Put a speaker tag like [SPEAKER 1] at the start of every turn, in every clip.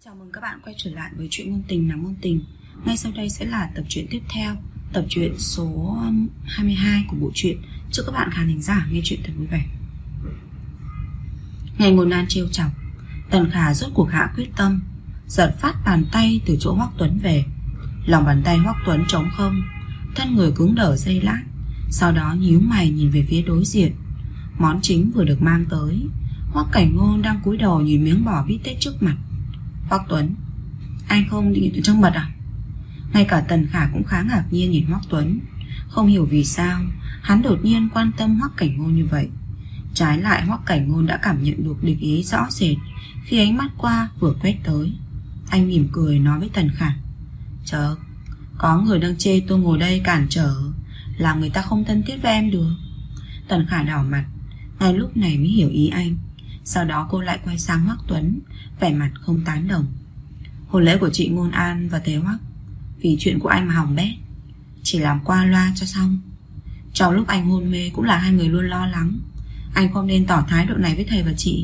[SPEAKER 1] Chào mừng các bạn quay trở lại với truyện ngôn tình nắm ngôn tình. Ngay sau đây sẽ là tập truyện tiếp theo, tập truyện số 22 của bộ truyện. Chúc các bạn khán thính giả nghe truyện thật vui vẻ. Nghe ngôn an trêu chọc, Tần Khả rốt cuộc hạ quyết tâm, giật phát bàn tay từ chỗ Hoắc Tuấn về. Lòng bàn tay Hoắc Tuấn trống không, thân người cứng đờ giây lát, sau đó nhíu mày nhìn về phía đối diện. Món chính vừa được mang tới, Hoắc Cảnh Ngôn đang cúi đầu nhìn miếng bò bít tết trước mặt. Hoắc Tuấn, anh không định tuyển trong mật à? Ngay cả Tần Khả cũng khá ngạc nhiên nhìn Hoắc Tuấn, không hiểu vì sao hắn đột nhiên quan tâm Hoắc Cảnh Ngôn như vậy. Trái lại Hoắc Cảnh Ngôn đã cảm nhận được địch ý rõ rệt khi ánh mắt qua vừa quét tới. Anh mỉm cười nói với Tần Khả: "Chớ, có người đang chê tôi ngồi đây cản trở, làm người ta không thân thiết với em được." Tần Khả đỏ mặt, ngay lúc này mới hiểu ý anh. Sau đó cô lại quay sang Hoắc Tuấn, vẻ mặt không tán đồng. "Hôn lễ của chị Ngôn An và Tế Hoắc, vì chuyện của anh mà hỏng bét, chỉ làm qua loa cho xong. Trong lúc anh hôn mê cũng là hai người luôn lo lắng. Anh không nên tỏ thái độ này với thầy và chị."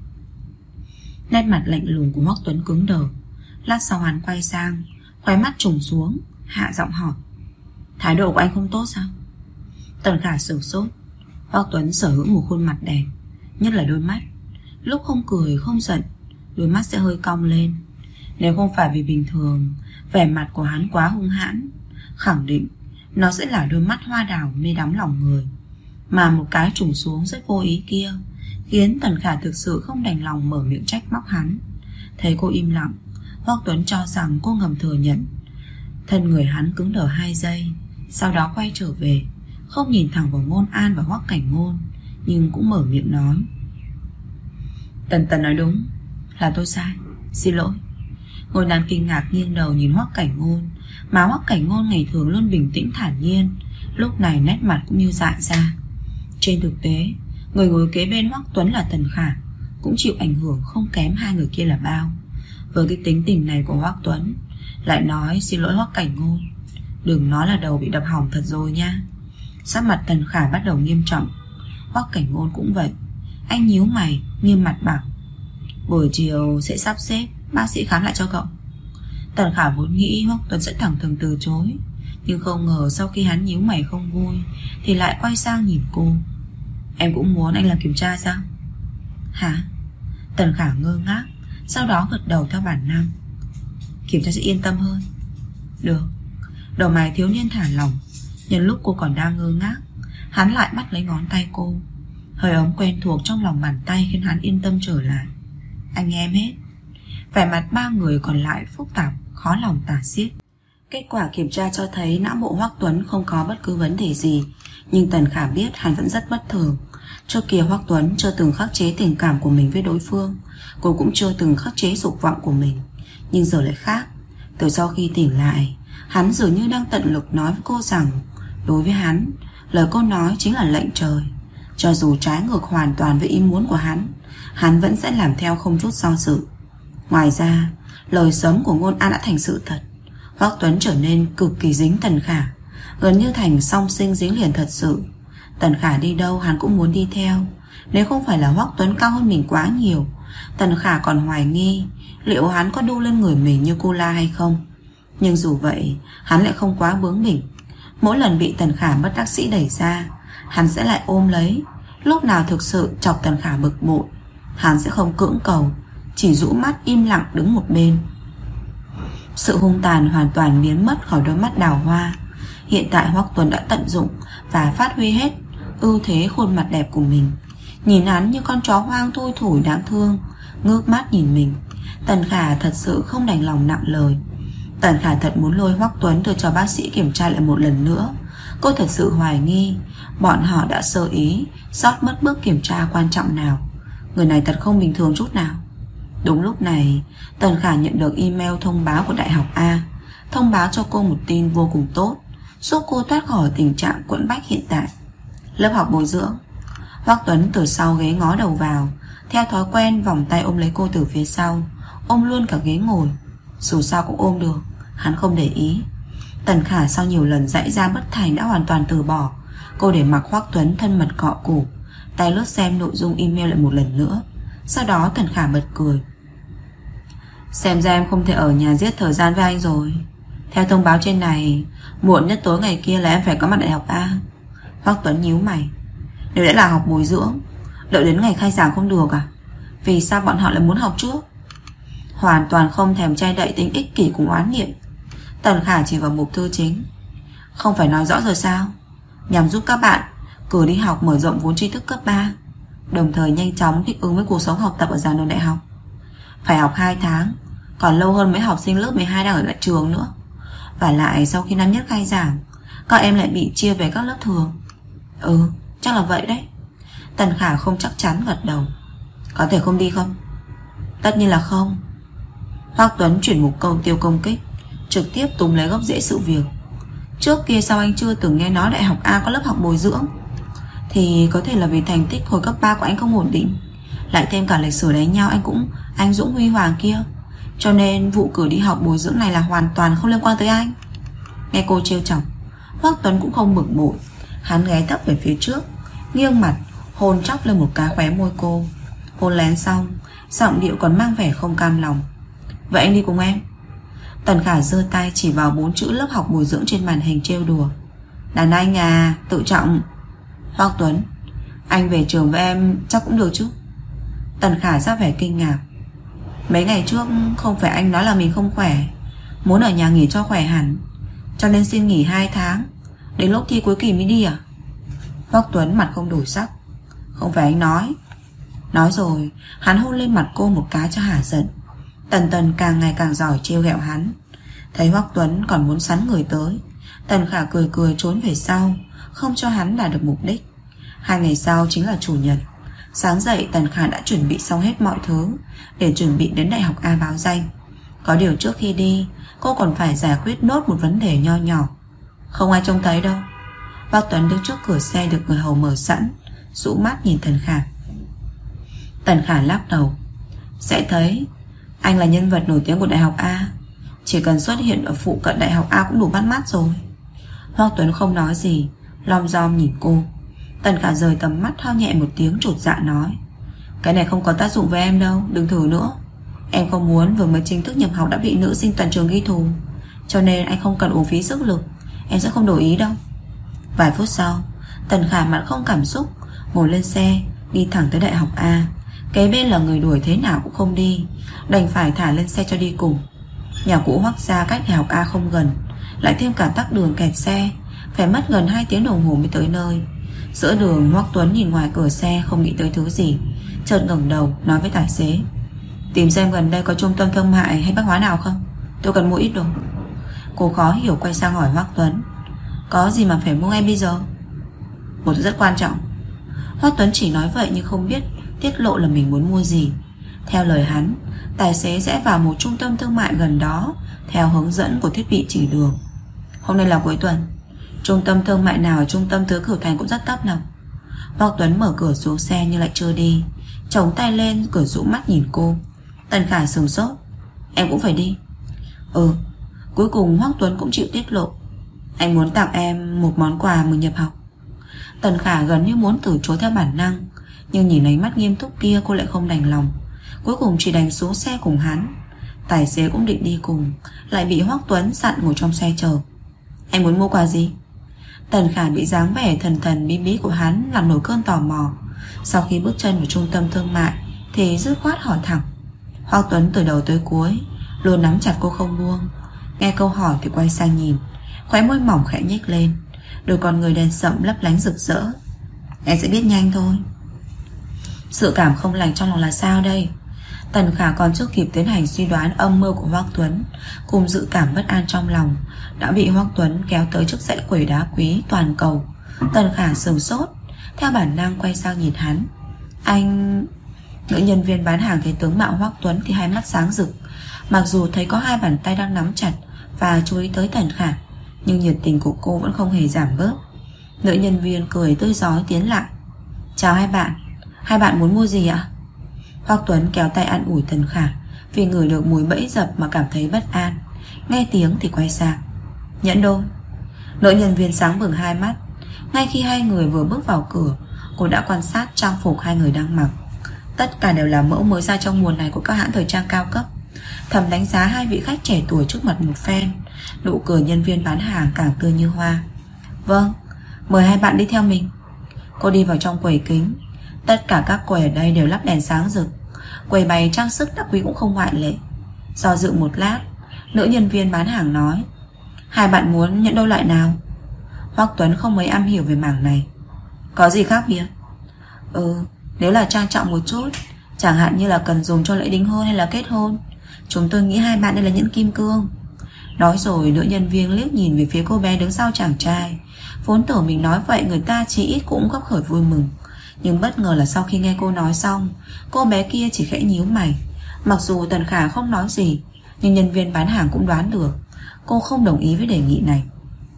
[SPEAKER 1] Nét mặt lạnh lùng của Hoắc Tuấn cứng đờ. Lát sau hắn quay sang, khóe mắt trùng xuống, hạ giọng hỏi: "Thái độ của anh không tốt sao?" Tần Khả sửng sốt. Hoắc Tuấn sở hữu một khuôn mặt đẹp, nhất là đôi mắt. Lúc không cười không giận, đôi mắt sẽ hơi cong lên. Nếu không phải vì bình thường vẻ mặt của hắn quá hung hãn, khẳng định nó sẽ là đôi mắt hoa đào mê đắm lòng người. Mà một cái trùng xuống rất vô ý kia khiến Tần Khả thực sự không đành lòng mở miệng trách móc hắn. Thấy cô im lặng, Hoắc Tuấn cho rằng cô ngầm thừa nhận. Thân người hắn cứng đờ 2 giây, sau đó quay trở về, không nhìn thẳng vào Ngôn An và Hoắc Cảnh Ngôn, nhưng cũng mở miệng nói: "Tần nói đúng, là tôi sai, xin lỗi." Ngôn An kinh ngạc nghiêng đầu nhìn Hoắc Cảnh Ngôn, mà Hoắc Cảnh Ngôn ngày thường luôn bình tĩnh thản nhiên, lúc này nét mặt cũng như dại ra. Trên thực tế, người ngồi kế bên Hoắc Tuấn là Tần Khả, cũng chịu ảnh hưởng không kém hai người kia là bao. Với cái tính tình này của Hoắc Tuấn, lại nói xin lỗi Hoắc Cảnh Ngôn, đừng nói là đầu bị đập hỏng thật rồi nha. Sắc mặt Tần Khả bắt đầu nghiêm trọng. Hoắc Cảnh Ngôn cũng vậy. Anh nhíu mày, nghiêm mặt bảo: "Buổi chiều sẽ sắp xếp bác sĩ khám lại cho cậu." Tần Khả vốn nghĩ Hoắc Tuấn sẽ thẳng thừng từ chối, nhưng không ngờ sau khi hắn nhíu mày không vui thì lại quay sang nhìn cô: "Em cũng muốn anh làm kiểm tra sao?" "Hả?" Tần Khả ngơ ngác, sau đó gật đầu theo bản năng: "Kiểm tra sẽ yên tâm hơn." "Được." Đầu mày thiếu niên thả lỏng. Nhân lúc cô còn đang ngơ ngác, hắn lại bắt lấy ngón tay cô. Hơi ấm quen thuộc trong lòng bàn tay khiến hắn yên tâm trở lại. "Anh nghe em hết." Vẻ mặt ba người còn lại phức tạp, khó lòng tả xiết. Kết quả kiểm tra cho thấy não bộ Hoắc Tuấn không có bất cứ vấn đề gì, nhưng Tần Khả biết hắn vẫn rất bất thường. Trước kia Hoắc Tuấn chưa từng khắc chế tình cảm của mình với đối phương, cô cũng chưa từng khắc chế dục vọng của mình. Nhưng giờ lại khác. Từ sau khi tỉnh lại, hắn dường như đang tận lực nói với cô rằng đối với hắn, lời cô nói chính là lệnh trời. Cho dù trái ngược hoàn toàn với ý muốn của hắn vẫn sẽ làm theo không chút do dự. Ngoài ra, lời sớm của Ngôn An đã thành sự thật. Hoắc Tuấn trở nên cực kỳ dính Tần Khả, gần như thành song sinh dính liền thật sự. Tần Khả đi đâu hắn cũng muốn đi theo. Nếu không phải là Hoắc Tuấn cao hơn mình quá nhiều, Tần Khả còn hoài nghi liệu hắn có đu lên người mình như cô La hay không. Nhưng dù vậy, hắn lại không quá bướng bỉnh. Mỗi lần bị Tần Khả bất đắc dĩ đẩy ra, hắn sẽ lại ôm lấy. Lúc nào thực sự chọc Tần Khả bực bội, hắn sẽ không cưỡng cầu, chỉ rũ mắt im lặng đứng một bên. Sự hung tàn hoàn toàn biến mất khỏi đôi mắt đào hoa. Hiện tại Hoắc Tuấn đã tận dụng và phát huy hết ưu thế khuôn mặt đẹp của mình. Nhìn hắn như con chó hoang thui thủi đáng thương, ngước mắt nhìn mình. Tần Khả thật sự không đành lòng nặng lời. Tần Khả thật muốn lôi Hoắc Tuấn đưa cho bác sĩ kiểm tra lại một lần nữa. Cô thật sự hoài nghi bọn họ đã sơ ý sót mất bước kiểm tra quan trọng nào. Người này thật không bình thường chút nào. Đúng lúc này, Tần Khả nhận được email thông báo của Đại học A, thông báo cho cô một tin vô cùng tốt, giúp cô thoát khỏi tình trạng quẫn bách hiện tại. Lớp học bồi dưỡng. Hoắc Tuấn từ sau ghế ngó đầu vào, theo thói quen vòng tay ôm lấy cô từ phía sau, ôm luôn cả ghế ngồi. Dù sao cũng ôm được, hắn không để ý. Tần Khả sau nhiều lần giãy ra bất thành đã hoàn toàn từ bỏ. Cô để mặc Hoắc Tuấn thân mật cọ cổ, tay lướt xem nội dung email lại một lần nữa. Sau đó Tần Khả bật cười: Xem ra em không thể ở nhà giết thời gian với anh rồi. Theo thông báo trên này, muộn nhất tối ngày kia là em phải có mặt đại học A. Hoắc Tuấn nhíu mày. Nếu đã là học bồi dưỡng, đợi đến ngày khai giảng không được à? Vì sao bọn họ lại muốn học trước? Hoàn toàn không thèm che đậy tính ích kỷ cùng oán niệm. Tần Khả chỉ vào mục thư chính. Không phải nói rõ rồi sao? Nhằm giúp các bạn cử đi học mở rộng vốn tri thức cấp 3, đồng thời nhanh chóng thích ứng với cuộc sống học tập ở giảng đường đại học. Phải học 2 tháng, còn lâu hơn mấy học sinh lớp 12 đang ở lại trường nữa. Và lại sau khi năm nhất khai giảng, các em lại bị chia về các lớp thường. Chắc là vậy đấy. Tần Khả không chắc chắn gật đầu. Có thể không đi không? Tất nhiên là không. Hoắc Tuấn chuyển một câu tiêu công kích, trực tiếp túm lấy gốc rễ sự việc. Trước kia sao anh chưa từng nghe nói đại học A có lớp học bồi dưỡng? Thì có thể là vì thành tích hồi cấp 3 của anh không ổn định, lại thêm cả lịch sử đánh nhau anh cũng anh dũng huy hoàng kia, cho nên vụ cử đi học bồi dưỡng này là hoàn toàn không liên quan tới anh. Nghe cô trêu chọc, Hoắc Tuấn cũng không bực bội. Hắn ghé thấp về phía trước, nghiêng mặt hôn chóc lên một cái khóe môi cô. Hôn lén xong, giọng điệu còn mang vẻ không cam lòng. Vậy anh đi cùng em. Tần Khả giơ tay chỉ vào 4 chữ lớp học bồi dưỡng trên màn hình trêu đùa. Đàn anh à, tự trọng. Hoắc Tuấn, anh về trường với em chắc cũng được chứ? Tần Khả ra vẻ kinh ngạc. Mấy ngày trước không phải anh nói là mình không khỏe, muốn ở nhà nghỉ cho khỏe hẳn, cho nên xin nghỉ 2 tháng, đến lúc thi cuối kỳ mới đi à? Hoắc Tuấn mặt không đổi sắc. Không phải anh nói. Nói rồi, hắn hôn lên mặt cô một cái cho hả giận. Tần càng ngày càng giỏi trêu ghẹo hắn. Thấy Hoắc Tuấn còn muốn sắn người tới, Tần Khả cười cười trốn về sau, không cho hắn đạt được mục đích. 2 ngày sau chính là chủ nhật. Sáng dậy Tần Khả đã chuẩn bị xong hết mọi thứ để chuẩn bị đến đại học A báo danh. Có điều trước khi đi, cô còn phải giải quyết nốt một vấn đề nho nhỏ. Không ai trông thấy đâu. Hoắc Tuấn đứng trước cửa xe được người hầu mở sẵn, dụ mắt nhìn Tần Khả. Tần Khả lắc đầu. Sẽ thấy, anh là nhân vật nổi tiếng của đại học A, chỉ cần xuất hiện ở phụ cận đại học A cũng đủ bắt mắt rồi. Hoắc Tuấn không nói gì, lom rom nhìn cô. Tần Khả rời tầm mắt ho nhẹ một tiếng chột dạ nói. Cái này không có tác dụng với em đâu, đừng thử nữa. Em không muốn vừa mới chính thức nhập học đã bị nữ sinh toàn trường ghi thù, cho nên anh không cần uổng phí sức lực. Em sẽ không đổi ý đâu. Vài phút sau, Tần Khả mặt không cảm xúc ngồi lên xe, đi thẳng tới đại học A. Kế bên là người đuổi thế nào cũng không đi, đành phải thả lên xe cho đi cùng. Nhà cũ Hoắc gia cách đại học A không gần, lại thêm cả tắc đường kẹt xe, phải mất gần 2 tiếng đồng hồ mới tới nơi. Giữa đường, Hoắc Tuấn nhìn ngoài cửa xe không nghĩ tới thứ gì, chợt ngẩng đầu nói với tài xế. Tìm xem gần đây có trung tâm thương mại hay bách hóa nào không, tôi cần mua ít đồ. Cô khó hiểu quay sang hỏi Hoắc Tuấn. Có gì mà phải mua ngay bây giờ? Một thứ rất quan trọng. Hoắc Tuấn chỉ nói vậy nhưng không biết tiết lộ là mình muốn mua gì. Theo lời hắn, tài xế sẽ vào một trung tâm thương mại gần đó theo hướng dẫn của thiết bị chỉ đường. Hôm nay là cuối tuần, trung tâm thương mại nào ở trung tâm Tứ Cửu Thành cũng rất tấp nập. Hoắc Tuấn mở cửa xuống xe nhưng lại chưa đi, chồng tay lên cửa dụ mắt nhìn cô. Tần Khả sửng sốt. Em cũng phải đi? Cuối cùng Hoắc Tuấn cũng chịu tiết lộ. Anh muốn tặng em một món quà mừng nhập học. Tần Khả gần như muốn từ chối theo bản năng, nhưng nhìn ánh mắt nghiêm túc kia cô lại không đành lòng. Cuối cùng chỉ đành xuống xe cùng hắn. Tài xế cũng định đi cùng, lại bị Hoắc Tuấn dặn ngồi trong xe chờ. Anh muốn mua quà gì? Tần Khả bị dáng vẻ thần thần bí bí của hắn làm nổi cơn tò mò. Sau khi bước chân vào trung tâm thương mại thì dứt khoát hỏi thẳng. Hoắc Tuấn từ đầu tới cuối luôn nắm chặt cô không buông. Nghe câu hỏi thì quay sang nhìn, khóe môi mỏng khẽ nhếch lên, đôi con người đen sậm lấp lánh rực rỡ. Em sẽ biết nhanh thôi. Sự cảm không lành trong lòng là sao đây? Tần Khả còn chưa kịp tiến hành suy đoán âm mưu của Hoắc Tuấn, cùng dự cảm bất an trong lòng, đã bị Hoắc Tuấn kéo tới trước dãy quầy đá quý toàn cầu. Tần Khả sửng sốt, theo bản năng quay sang nhìn hắn. Anh... Nữ nhân viên bán hàng thấy tướng mạo Hoắc Tuấn thì hai mắt sáng rực. Mặc dù thấy có hai bàn tay đang nắm chặt và chú ý tới Tần Khả, nhưng nhiệt tình của cô vẫn không hề giảm bớt. Nữ nhân viên cười tươi rói tiến lại. Chào hai bạn muốn mua gì ạ? Hoắc Tuấn kéo tay an ủi Tần Khả, vì ngửi được mùi bẫy dập mà cảm thấy bất an. Nghe tiếng thì quay sang. Nhẫn đôi. Nữ nhân viên sáng bừng hai mắt. Ngay khi hai người vừa bước vào cửa, cô đã quan sát trang phục hai người đang mặc. Tất cả đều là mẫu mới ra trong mùa này của các hãng thời trang cao cấp. Thầm đánh giá hai vị khách trẻ tuổi trước mặt một phen. Nụ cười nhân viên bán hàng càng tươi như hoa. Vâng, mời hai bạn đi theo mình. Cô đi vào trong quầy kính. Tất cả các quầy ở đây đều lắp đèn sáng rực. Quầy bày trang sức đắt quý cũng không ngoại lệ. Do dự một lát, nữ nhân viên bán hàng nói: hai bạn muốn nhẫn đôi loại nào? Hoắc Tuấn không mấy am hiểu về mảng này. Có gì khác biệt? Nếu là trang trọng một chút, chẳng hạn như là cần dùng cho lễ đính hôn hay là kết hôn, chúng tôi nghĩ hai bạn đây là nhẫn kim cương. Nói rồi nữ nhân viên liếc nhìn về phía cô bé đứng sau chàng trai. Vốn tưởng mình nói vậy người ta chỉ ít cũng khấp khởi vui mừng, nhưng bất ngờ là sau khi nghe cô nói xong, cô bé kia chỉ khẽ nhíu mày. Mặc dù Tần Khả không nói gì, nhưng nhân viên bán hàng cũng đoán được cô không đồng ý với đề nghị này.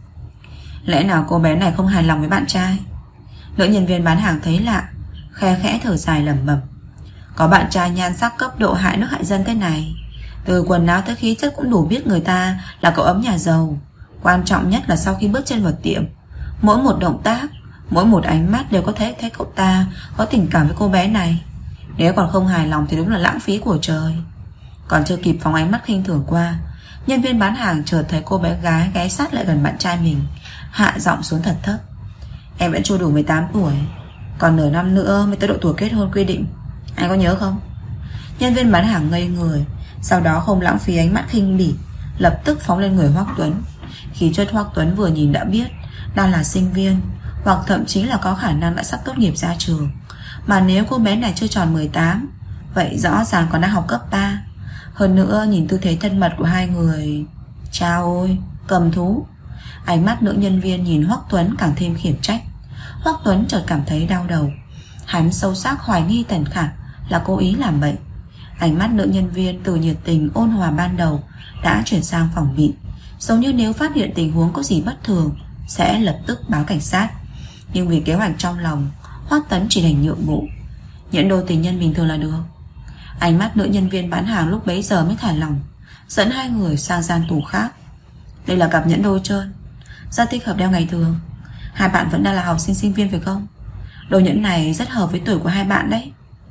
[SPEAKER 1] Lẽ nào cô bé này không hài lòng với bạn trai? Nữ nhân viên bán hàng thấy lạ, khe khẽ thở dài lẩm bẩm. Có bạn trai nhan sắc cấp độ hại nước hại dân thế này, từ quần áo tới khí chất cũng đủ biết người ta là cậu ấm nhà giàu. Quan trọng nhất là sau khi bước chân vào tiệm, mỗi một động tác, mỗi một ánh mắt đều có thể thấy cậu ta có tình cảm với cô bé này. Nếu còn không hài lòng thì đúng là lãng phí của trời. Còn chưa kịp phóng ánh mắt khinh thường qua, nhân viên bán hàng chợt thấy cô bé gái ghé sát lại gần bạn trai mình, hạ giọng xuống thật thấp. Em vẫn chưa đủ 18 tuổi, còn nửa năm nữa mới tới độ tuổi kết hôn quy định. Anh có nhớ không? Nhân viên bán hàng ngây người, sau đó không lãng phí ánh mắt khinh bỉ, lập tức phóng lên người Hoắc Tuấn. Khí chất Hoắc Tuấn vừa nhìn đã biết đang là sinh viên, hoặc thậm chí là có khả năng đã sắp tốt nghiệp ra trường. Mà nếu cô bé này chưa tròn 18, vậy rõ ràng còn đang học cấp 3. Hơn nữa nhìn tư thế thân mật của hai người, chao ôi, cầm thú. Ánh mắt nữ nhân viên nhìn Hoắc Tuấn càng thêm khiển trách. Hoắc Tuấn chợt cảm thấy đau đầu. Hắn sâu sắc hoài nghi Tần Khả là cố ý làm bậy. Ánh mắt nữ nhân viên từ nhiệt tình ôn hòa ban đầu đã chuyển sang phòng bị, giống như nếu phát hiện tình huống có gì bất thường sẽ lập tức báo cảnh sát. Nhưng vì kế hoạch trong lòng, Hoắc Tuấn chỉ đành nhượng bộ. Nhẫn đôi tình nhân bình thường là được. Ánh mắt nữ nhân viên bán hàng lúc bấy giờ mới thả lỏng, dẫn hai người sang gian tủ khác. Đây là cặp nhẫn đôi trơn, rất thích hợp đeo ngày thường. Hai bạn vẫn đang là học sinh sinh viên phải không? Đôi nhẫn này rất hợp với tuổi của hai bạn đấy.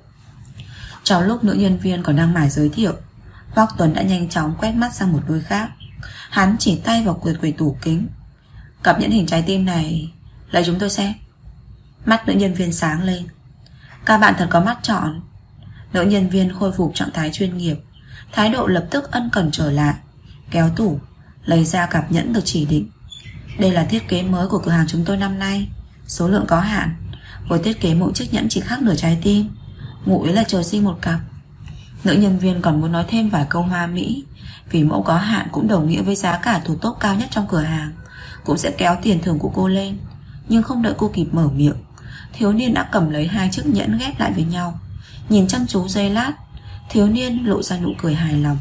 [SPEAKER 1] Trong lúc nữ nhân viên còn đang mải giới thiệu, Hoắc Tuấn đã nhanh chóng quét mắt sang một đôi khác. Hắn chỉ tay vào quầy tủ kính. Cặp nhẫn hình trái tim này, lấy chúng tôi xem. Mắt nữ nhân viên sáng lên. Các bạn thật có mắt trọn. Nữ nhân viên khôi phục trạng thái chuyên nghiệp, thái độ lập tức ân cần trở lại, kéo tủ, lấy ra cặp nhẫn được chỉ định. Đây là thiết kế mới của cửa hàng chúng tôi năm nay, số lượng có hạn. Với thiết kế mỗi chiếc nhẫn chỉ khác nửa trái tim, ngụ ý là trời sinh một cặp. Nữ nhân viên còn muốn nói thêm vài câu hoa mỹ, vì mẫu có hạn cũng đồng nghĩa với giá cả thủ tốt cao nhất trong cửa hàng, cũng sẽ kéo tiền thưởng của cô lên. Nhưng không đợi cô kịp mở miệng, thiếu niên đã cầm lấy hai chiếc nhẫn ghép lại với nhau. Nhìn chăm chú giây lát, thiếu niên lộ ra nụ cười hài lòng.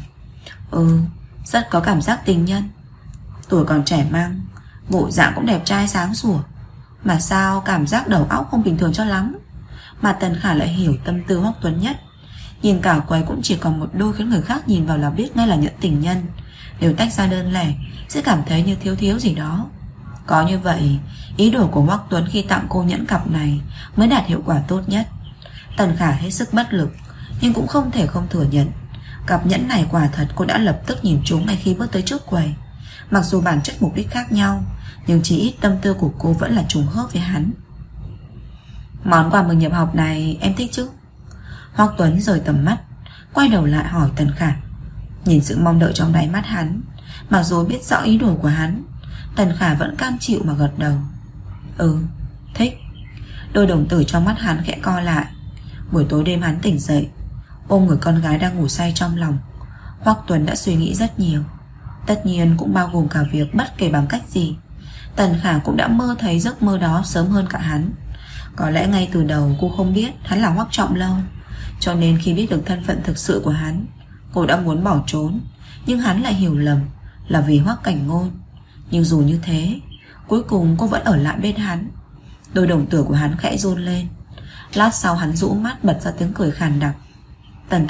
[SPEAKER 1] Rất có cảm giác tình nhân. Tuổi còn trẻ măng, bộ dạng cũng đẹp trai sáng sủa, mà sao cảm giác đầu óc không bình thường cho lắm. Mà Tần Khả lại hiểu tâm tư Hoắc Tuấn nhất. Nhìn cả quầy cũng chỉ còn một đôi khiến người khác nhìn vào là biết ngay là nhẫn tình nhân. Nếu tách ra đơn lẻ sẽ cảm thấy như thiếu gì đó. Có như vậy, ý đồ của Hoắc Tuấn khi tặng cô nhẫn cặp này mới đạt hiệu quả tốt nhất. Tần Khả hết sức bất lực, nhưng cũng không thể không thừa nhận, cặp nhẫn này quả thật cô đã lập tức nhìn trúng ngay khi bước tới trước quầy. Mặc dù bản chất mục đích khác nhau, nhưng chỉ ít tâm tư của cô vẫn là trùng hợp với hắn. Món quà mừng nhập học này em thích chứ? Hoắc Tuấn rời tầm mắt, quay đầu lại hỏi Tần Khả. Nhìn sự mong đợi trong đáy mắt hắn, mặc dù biết rõ ý đồ của hắn, Tần Khả vẫn cam chịu mà gật đầu. Thích. Đôi đồng tử trong mắt hắn khẽ co lại. Buổi tối đêm hắn tỉnh dậy, ôm người con gái đang ngủ say trong lòng. Hoắc Tuấn đã suy nghĩ rất nhiều, tất nhiên cũng bao gồm cả việc bất kể bằng cách gì, Tần Khả cũng đã mơ thấy giấc mơ đó sớm hơn cả hắn. Có lẽ ngay từ đầu cô không biết hắn là Hoắc Trọng Lâu, cho nên khi biết được thân phận thực sự của hắn, cô đã muốn bỏ trốn. Nhưng hắn lại hiểu lầm là vì Hoắc Cảnh Ngôn. Nhưng dù như thế, cuối cùng cô vẫn ở lại bên hắn. Đôi đồng tử của hắn khẽ run lên. Lát sau hắn rũ mắt bật ra tiếng cười khàn đặc. Tần.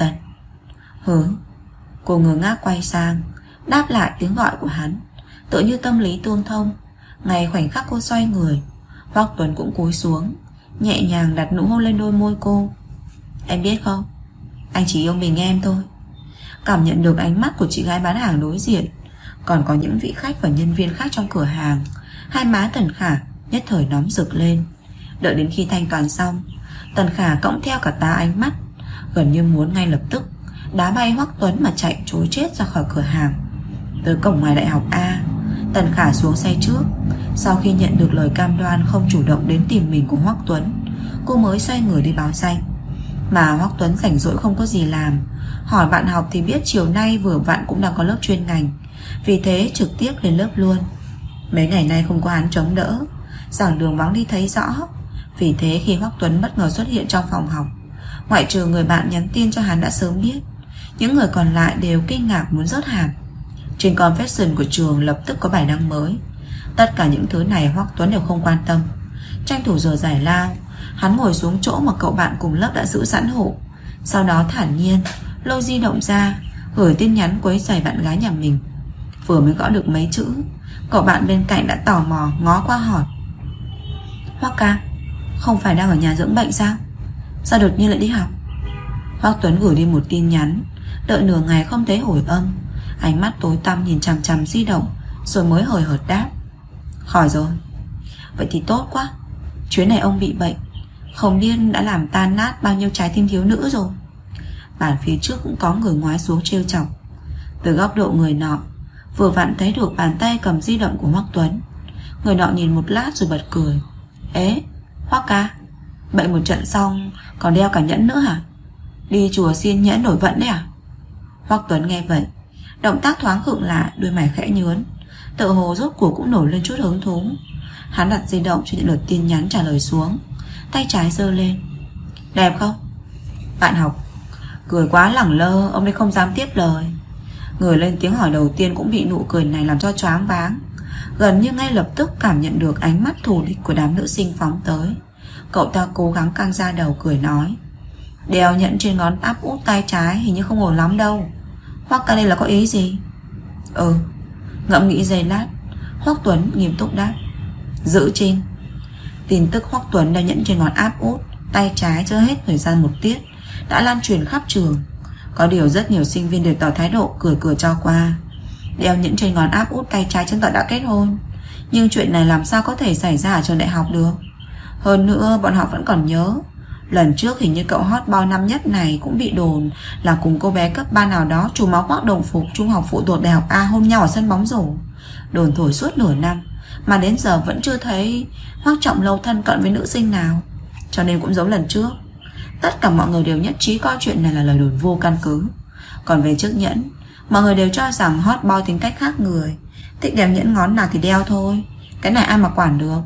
[SPEAKER 1] Cô ngơ ngác quay sang, đáp lại tiếng gọi của hắn, tựa như tâm lý tương thông. Ngay khoảnh khắc cô xoay người, Hoắc Tuấn cũng cúi xuống, nhẹ nhàng đặt nụ hôn lên đôi môi cô. Em biết không, anh chỉ yêu mình em thôi. cảm nhận được ánh mắt của chị gái bán hàng đối diện, còn có những vị khách và nhân viên khác trong cửa hàng. Hai má Tần Khả nhất thời nóng rực lên. Đợi đến khi thanh toán xong, Tần Khả cộng theo cả tá ánh mắt, gần như muốn ngay lập tức đá bay Hoắc Tuấn mà chạy trối chết ra khỏi cửa hàng. Tới cổng ngoài đại học A, Tần Khả xuống xe trước. Sau khi nhận được lời cam đoan không chủ động đến tìm mình của Hoắc Tuấn, cô mới xoay người đi báo danh. Mà Hoắc Tuấn rảnh rỗi không có gì làm, hỏi bạn học thì biết chiều nay vừa vặn cũng đang có lớp chuyên ngành, vì thế trực tiếp lên lớp luôn. Mấy ngày nay không có hắn chống đỡ, giảng đường vắng đi thấy rõ. Vì thế khi Hoắc Tuấn bất ngờ xuất hiện trong phòng học, ngoại trừ người bạn nhắn tin cho hắn đã sớm biết, những người còn lại đều kinh ngạc muốn rớt hàm. Trên confession của trường lập tức có bài đăng mới. Tất cả những thứ này Hoắc Tuấn đều không quan tâm. Tranh thủ giờ giải lao, hắn ngồi xuống chỗ mà cậu bạn cùng lớp đã giữ sẵn hộ. Sau đó thản nhiên lôi di động ra, gửi tin nhắn quấy rầy bạn gái nhà mình. Vừa mới gõ được mấy chữ, cậu bạn bên cạnh đã tò mò ngó qua hỏi: Hoắc ca, không phải đang ở nhà dưỡng bệnh sao? Sao đột nhiên lại đi học? Hoắc Tuấn gửi đi một tin nhắn, đợi nửa ngày không thấy hồi âm, ánh mắt tối tăm nhìn chằm chằm di động, rồi mới hời hợt đáp: khỏi rồi. Vậy thì tốt quá. Chuyến này ông bị bệnh, không điên đã làm tan nát bao nhiêu trái tim thiếu nữ rồi. Bàn phía trước cũng có người ngoái xuống trêu chọc. Từ góc độ người nọ, vừa vặn thấy được bàn tay cầm di động của Hoắc Tuấn. Người nọ nhìn một lát rồi bật cười: ế, Hoắc ca, bệnh một trận xong còn đeo cả nhẫn nữa hả? Đi chùa xin nhẫn đổi vận đấy à? Hoắc Tuấn nghe vậy, động tác thoáng khựng lại, đôi mày khẽ nhướng, tựa hồ rốt cuộc cũng nổi lên chút hứng thú. Hắn đặt di động cho nhận được tin nhắn trả lời xuống, tay trái giơ lên: đẹp không? Bạn học cười quá lẳng lơ, ông đây không dám tiếp lời. Người lên tiếng hỏi đầu tiên cũng bị nụ cười này làm cho choáng váng. Gần như ngay lập tức cảm nhận được ánh mắt thù địch của đám nữ sinh phóng tới. Cậu ta cố gắng căng ra đầu cười nói: đeo nhẫn trên ngón áp út tay trái hình như không ổn lắm đâu. Hoắc ca đây là có ý gì? Ngẫm nghĩ giây lát, Hoắc Tuấn nghiêm túc đáp: giữ Trinh. Tin tức Hoắc Tuấn đeo nhẫn trên ngón áp út tay trái chưa hết thời gian một tiết đã lan truyền khắp trường. Có điều rất nhiều sinh viên đều tỏ thái độ cười cười cho qua. Đeo nhẫn trên ngón áp út tay trái chứng tỏ đã kết hôn, nhưng chuyện này làm sao có thể xảy ra ở trường đại học được. Hơn nữa bọn họ vẫn còn nhớ, lần trước hình như cậu hot boy năm nhất này cũng bị đồn là cùng cô bé cấp 3 nào đó trùm áo khoác đồng phục trung học phụ thuộc đại học A hôn nhau ở sân bóng rổ. Đồn thổi suốt nửa năm mà đến giờ vẫn chưa thấy Hoắc Trọng Lâu thân cận với nữ sinh nào. Cho nên cũng giống lần trước, tất cả mọi người đều nhất trí coi chuyện này là lời đồn vô căn cứ. Còn về chiếc nhẫn, mọi người đều cho rằng hot boy tính cách khác người, thích đeo nhẫn ngón nào thì đeo thôi, cái này ai mà quản được.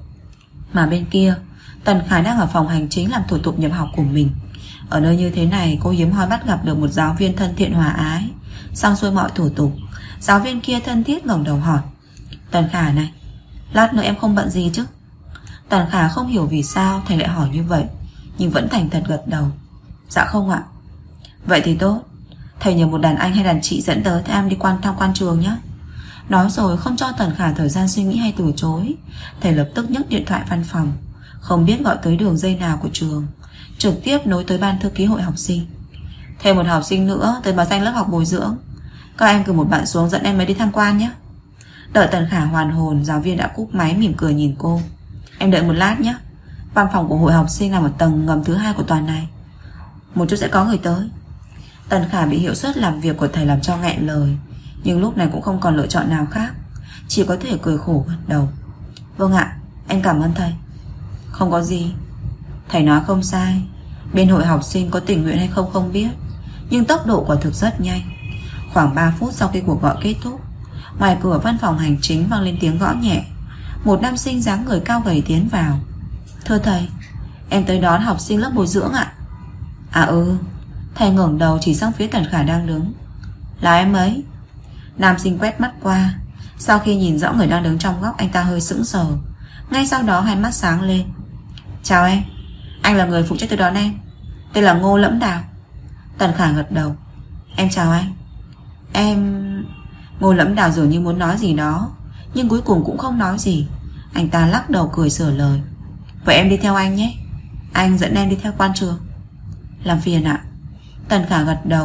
[SPEAKER 1] Mà bên kia, Tần Khải đang ở phòng hành chính làm thủ tục nhập học của mình. Ở nơi như thế này, cô hiếm hoi bắt gặp được một giáo viên thân thiện hòa ái. Xong xuôi mọi thủ tục, giáo viên kia thân thiết ngẩng đầu hỏi: Tần Khải này, lát nữa em không bận gì chứ? Tần Khải không hiểu vì sao thầy lại hỏi như vậy, nhưng vẫn thành thật gật đầu: dạ không ạ. Vậy thì tốt, thầy nhờ một đàn anh hay đàn chị dẫn tới theo em đi tham quan trường nhé. Nói rồi không cho Tần Khải thời gian suy nghĩ hay từ chối, thầy lập tức nhấc điện thoại văn phòng, không biết gọi tới đường dây nào của trường, trực tiếp nối tới ban thư ký hội học sinh. Thêm một học sinh nữa tới báo danh lớp học bồi dưỡng, các em cử một bạn xuống dẫn em mới đi tham quan nhé. Đợi Tần Khải hoàn hồn, giáo viên đã cúp máy mỉm cười nhìn cô: em đợi một lát nhé, văn phòng của hội học sinh nằm ở tầng ngầm thứ 2 của tòa này, một chút sẽ có người tới. Tần Khải bị hiệu suất làm việc của thầy làm cho nghẹn lời, nhưng lúc này cũng không còn lựa chọn nào khác, chỉ có thể cười khổ gật đầu: vâng ạ, em cảm ơn thầy. Không có gì, thầy nói không sai, bên hội học sinh có tình nguyện hay không không biết, nhưng tốc độ quả thực rất nhanh. Khoảng 3 phút sau khi cuộc gọi kết thúc, ngoài cửa văn phòng hành chính vang lên tiếng gõ nhẹ. Một nam sinh dáng người cao gầy tiến vào: thưa thầy, em tới đón học sinh lớp bồi dưỡng ạ. À Thầy ngẩng đầu chỉ sang phía Tần Khải đang đứng: là em ấy. Nam sinh quét mắt qua, sau khi nhìn rõ người đang đứng trong góc, anh ta hơi sững sờ, ngay sau đó hai mắt sáng lên: chào em, anh là người phụ trách tới đón em, tên là Ngô Lẫm Đào. Tần Khải gật đầu: em chào anh. Em... Ngô Lẫm Đào dường như muốn nói gì đó, nhưng cuối cùng cũng không nói gì. Anh ta lắc đầu cười sửa lời: vậy em đi theo anh nhé, anh dẫn em đi theo quan trường. Làm phiền ạ. Tần Khải gật đầu,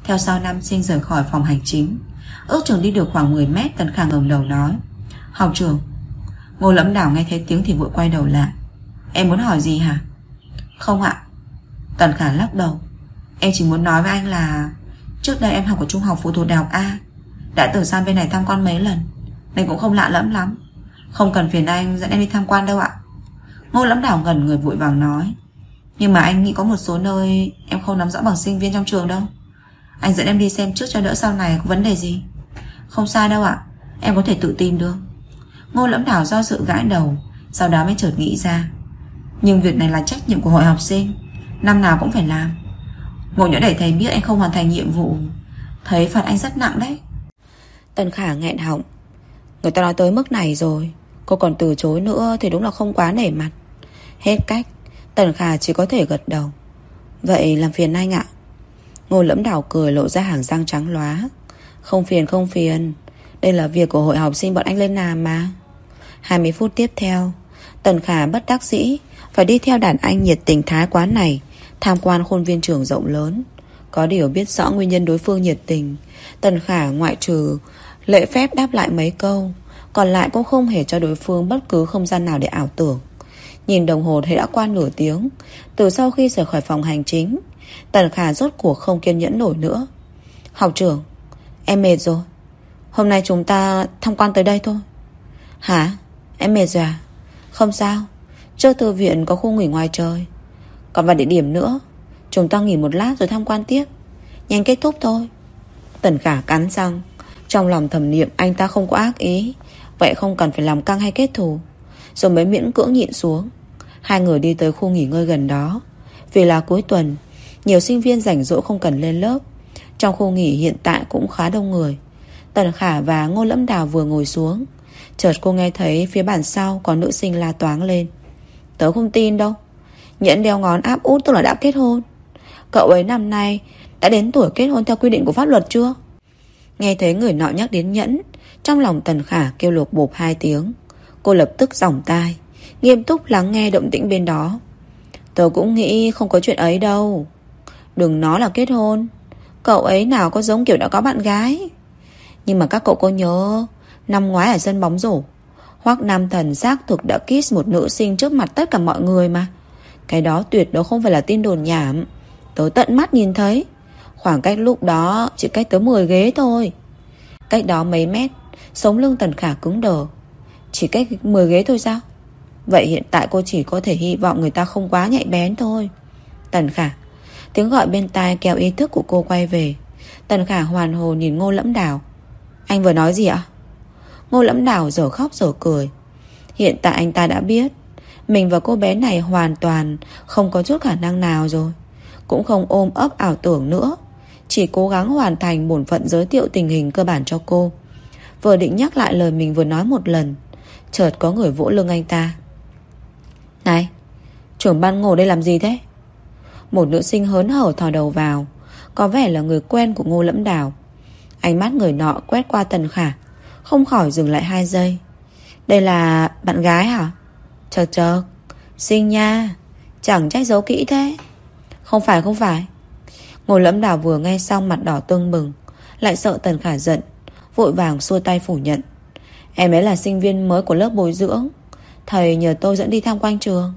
[SPEAKER 1] Theo sau nam sinh rời khỏi phòng hành chính. Ước chừng đi được khoảng 10 mét, Tần Khả ngẩng đầu nói: "Học trưởng." Ngô Lẫm Đảo nghe thấy tiếng thì vội quay đầu lại: "Em muốn hỏi gì hả?" "Không ạ." Tần Khả lắc đầu: "Em chỉ muốn nói với anh là trước đây em học ở trung học phổ thông đại học A, đã từng sang bên này tham quan mấy lần, nên cũng không lạ lẫm lắm. Không cần phiền anh dẫn em đi tham quan đâu ạ." Ngô Lẫm Đảo ngẩn người vội vàng nói: "Nhưng mà anh nghĩ có một số nơi em không nắm rõ bằng sinh viên trong trường đâu. Anh dẫn em đi xem trước cho đỡ sau này có vấn đề gì." "Không sao đâu ạ, em có thể tự tìm được." Ngô Lẫm Đảo do dự gãi đầu, sau đó mới chợt nghĩ ra: "Nhưng việc này là trách nhiệm của hội học sinh, năm nào cũng phải làm. Ngộ nhỡ để thầy biết anh không hoàn thành nhiệm vụ, thấy phạt anh rất nặng đấy." Tần Khả nghẹn họng: "Người ta nói tới mức này rồi, cô còn từ chối nữa thì đúng là không quá nể mặt." Hết cách, Tần Khả chỉ có thể gật đầu: "Vậy làm phiền anh ạ." Ngô Lẫm Đảo cười lộ ra hàm răng trắng lóa: Không phiền không phiền, đây là việc của hội học sinh bọn anh lên làm mà." 20 phút tiếp theo, Tần Khả bất đắc dĩ phải đi theo đàn anh nhiệt tình thái quá này tham quan khuôn viên trường rộng lớn. Có điều biết rõ nguyên nhân đối phương nhiệt tình, Tần Khả ngoại trừ lễ phép đáp lại mấy câu, còn lại cũng không hề cho đối phương bất cứ không gian nào để ảo tưởng. Nhìn đồng hồ thấy đã qua nửa tiếng. Từ sau khi rời khỏi phòng hành chính, Tần Khả rốt cuộc không kiên nhẫn nổi nữa. "Học trưởng, em mệt rồi, hôm nay chúng ta tham quan tới đây thôi." "Hả? Em mệt rồi à?" "Không sao, trước thư viện có khu nghỉ ngoài trời, còn vài địa điểm nữa, chúng ta nghỉ một lát rồi tham quan tiếp, nhanh kết thúc thôi." Tần Khả cắn răng, trong lòng thầm niệm anh ta không có ác ý, vậy không cần phải làm căng hay kết thù, rồi mới miễn cưỡng nhịn xuống. Hai người đi tới khu nghỉ ngơi gần đó. Vì là cuối tuần, nhiều sinh viên rảnh rỗi không cần lên lớp. Trong khu nghỉ hiện tại cũng khá đông người. Tần Khả và Ngô Lẫm Đào vừa ngồi xuống, chợt cô nghe thấy phía bàn sau có nữ sinh la toáng lên: "Tớ không tin đâu, nhẫn đeo ngón áp út tức là đã kết hôn. Cậu ấy năm nay đã đến tuổi kết hôn theo quy định của pháp luật chưa?" Nghe thấy người nọ nhắc đến nhẫn, trong lòng Tần Khả kêu lột bột 2 tiếng. Cô lập tức giỏng tai, nghiêm túc lắng nghe động tĩnh bên đó: "Tớ cũng nghĩ không có chuyện ấy đâu. Đừng nói là kết hôn, cậu ấy nào có giống kiểu đã có bạn gái. Nhưng mà các cậu có nhớ năm ngoái ở sân bóng rổ, Hoắc Nam Thần xác thực đã kiss một nữ sinh trước mặt tất cả mọi người mà. Cái đó tuyệt đối không phải là tin đồn nhảm. Tớ tận mắt nhìn thấy. Khoảng cách lúc đó chỉ cách tới 10 ghế thôi." Cách đó mấy mét, sống lưng Tần Khả cứng đờ. Chỉ cách 10 ghế thôi sao? Vậy hiện tại cô chỉ có thể hy vọng người ta không quá nhạy bén thôi. "Tần Khả." Tiếng gọi bên tai kéo ý thức của cô quay về. Tần Khả hoàn hồn nhìn Ngô Lẫm Đào: "Anh vừa nói gì ạ?" Ngô Lẫm Đào dở khóc dở cười. Hiện tại anh ta đã biết mình và cô bé này hoàn toàn không có chút khả năng nào rồi, cũng không ôm ấp ảo tưởng nữa, chỉ cố gắng hoàn thành bổn phận giới thiệu tình hình cơ bản cho cô. Vừa định nhắc lại lời mình vừa nói một lần, chợt có người vỗ lưng anh ta: "Này, trưởng ban Ngô đây làm gì thế?" Một nữ sinh hớn hở thò đầu vào, có vẻ là người quen của Ngô Lẫm Đào. Ánh mắt người nọ quét qua Tần Khả, không khỏi dừng lại 2 giây. "Đây là bạn gái hả?" "Chật chật, xinh nha, chẳng trách giấu kỹ thế." Không phải." Ngô Lẫm Đào vừa nghe xong mặt đỏ tưng bừng, lại sợ Tần Khả giận, vội vàng xua tay phủ nhận: "Em ấy là sinh viên mới của lớp bồi dưỡng, thầy nhờ tôi dẫn đi tham quan trường."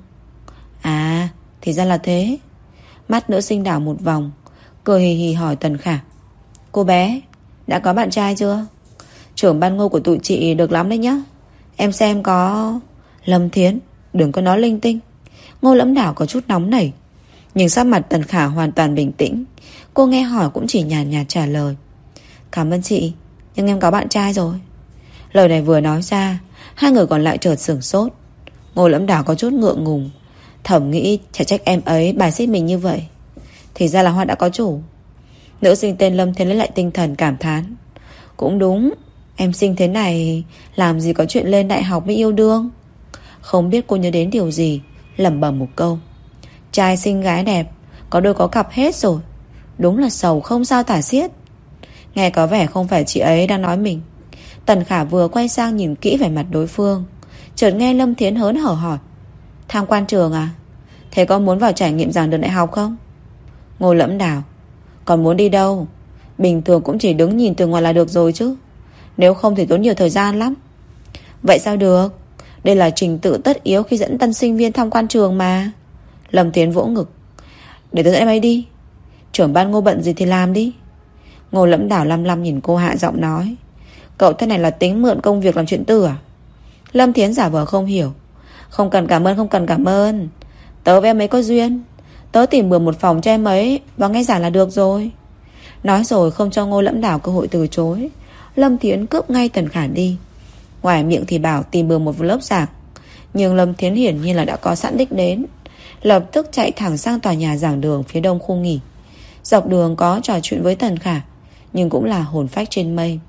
[SPEAKER 1] "À, thì ra là thế." Mắt nữ sinh đảo một vòng, cười hì hì hỏi Tần Khả: "Cô bé, đã có bạn trai chưa? Trưởng ban Ngô của tụi chị được lắm đấy nhá. Em xem có..." "Lâm Thiến, đừng có nói linh tinh." Ngô Lẫm Đảo có chút nóng nảy, nhưng sắc mặt Tần Khả hoàn toàn bình tĩnh. Cô nghe hỏi cũng chỉ nhàn nhạt trả lời: "Cảm ơn chị, nhưng em có bạn trai rồi." Lời này vừa nói ra, hai người còn lại chợt sửng sốt. Ngô Lẫm Đảo có chút ngượng ngùng, thầm nghĩ chả trách em ấy bài xích mình như vậy, thì ra là hoa đã có chủ. Nữ sinh tên Lâm Thiến lấy lại tinh thần cảm thán: "Cũng đúng, em xinh thế này làm gì có chuyện lên đại học mới yêu đương." Không biết cô nhớ đến điều gì, lẩm bẩm một câu: "Trai xinh gái đẹp, có đôi có cặp hết rồi. Đúng là sầu không sao tả xiết." Nghe có vẻ không phải chị ấy đang nói mình. Tần Khả vừa quay sang nhìn kỹ vẻ mặt đối phương, chợt nghe Lâm Thiến hớn hở hỏi: "Tham quan trường à? Thế có muốn vào trải nghiệm giảng đường đại học không?" Ngô Lẫm Đào: "Còn muốn đi đâu?
[SPEAKER 2] Bình thường cũng chỉ đứng nhìn từ ngoài là được rồi chứ, nếu không thì tốn nhiều thời gian lắm. Vậy sao được, đây là trình tự tất yếu khi dẫn tân sinh viên tham quan trường mà. Lâm Thiến vỗ ngực. Để tôi dẫn em ấy đi, trưởng ban Ngô bận gì thì làm đi. Ngô Lẫm Đảo lăm lăm nhìn cô hạ giọng nói. Cậu thế này là tính mượn công việc làm chuyện tư à? Lâm Thiến giả vờ không hiểu. Không cần cảm ơn, không cần cảm ơn. Tớ với em ấy có duyên, tớ tìm bừa một phòng cho em ấy và nghe giảng là được rồi. Nói rồi không cho Ngô Lẫm Đảo cơ hội từ chối, Lâm Thiến cướp ngay Tần Khả đi. Ngoài miệng thì bảo tìm bừa một lớp giảng, nhưng Lâm Thiến hiển nhiên là đã có sẵn đích đến, lập tức chạy thẳng sang tòa nhà giảng đường phía đông khu nghỉ. Dọc đường có trò chuyện với Tần Khả, nhưng cũng là hồn phách trên mây.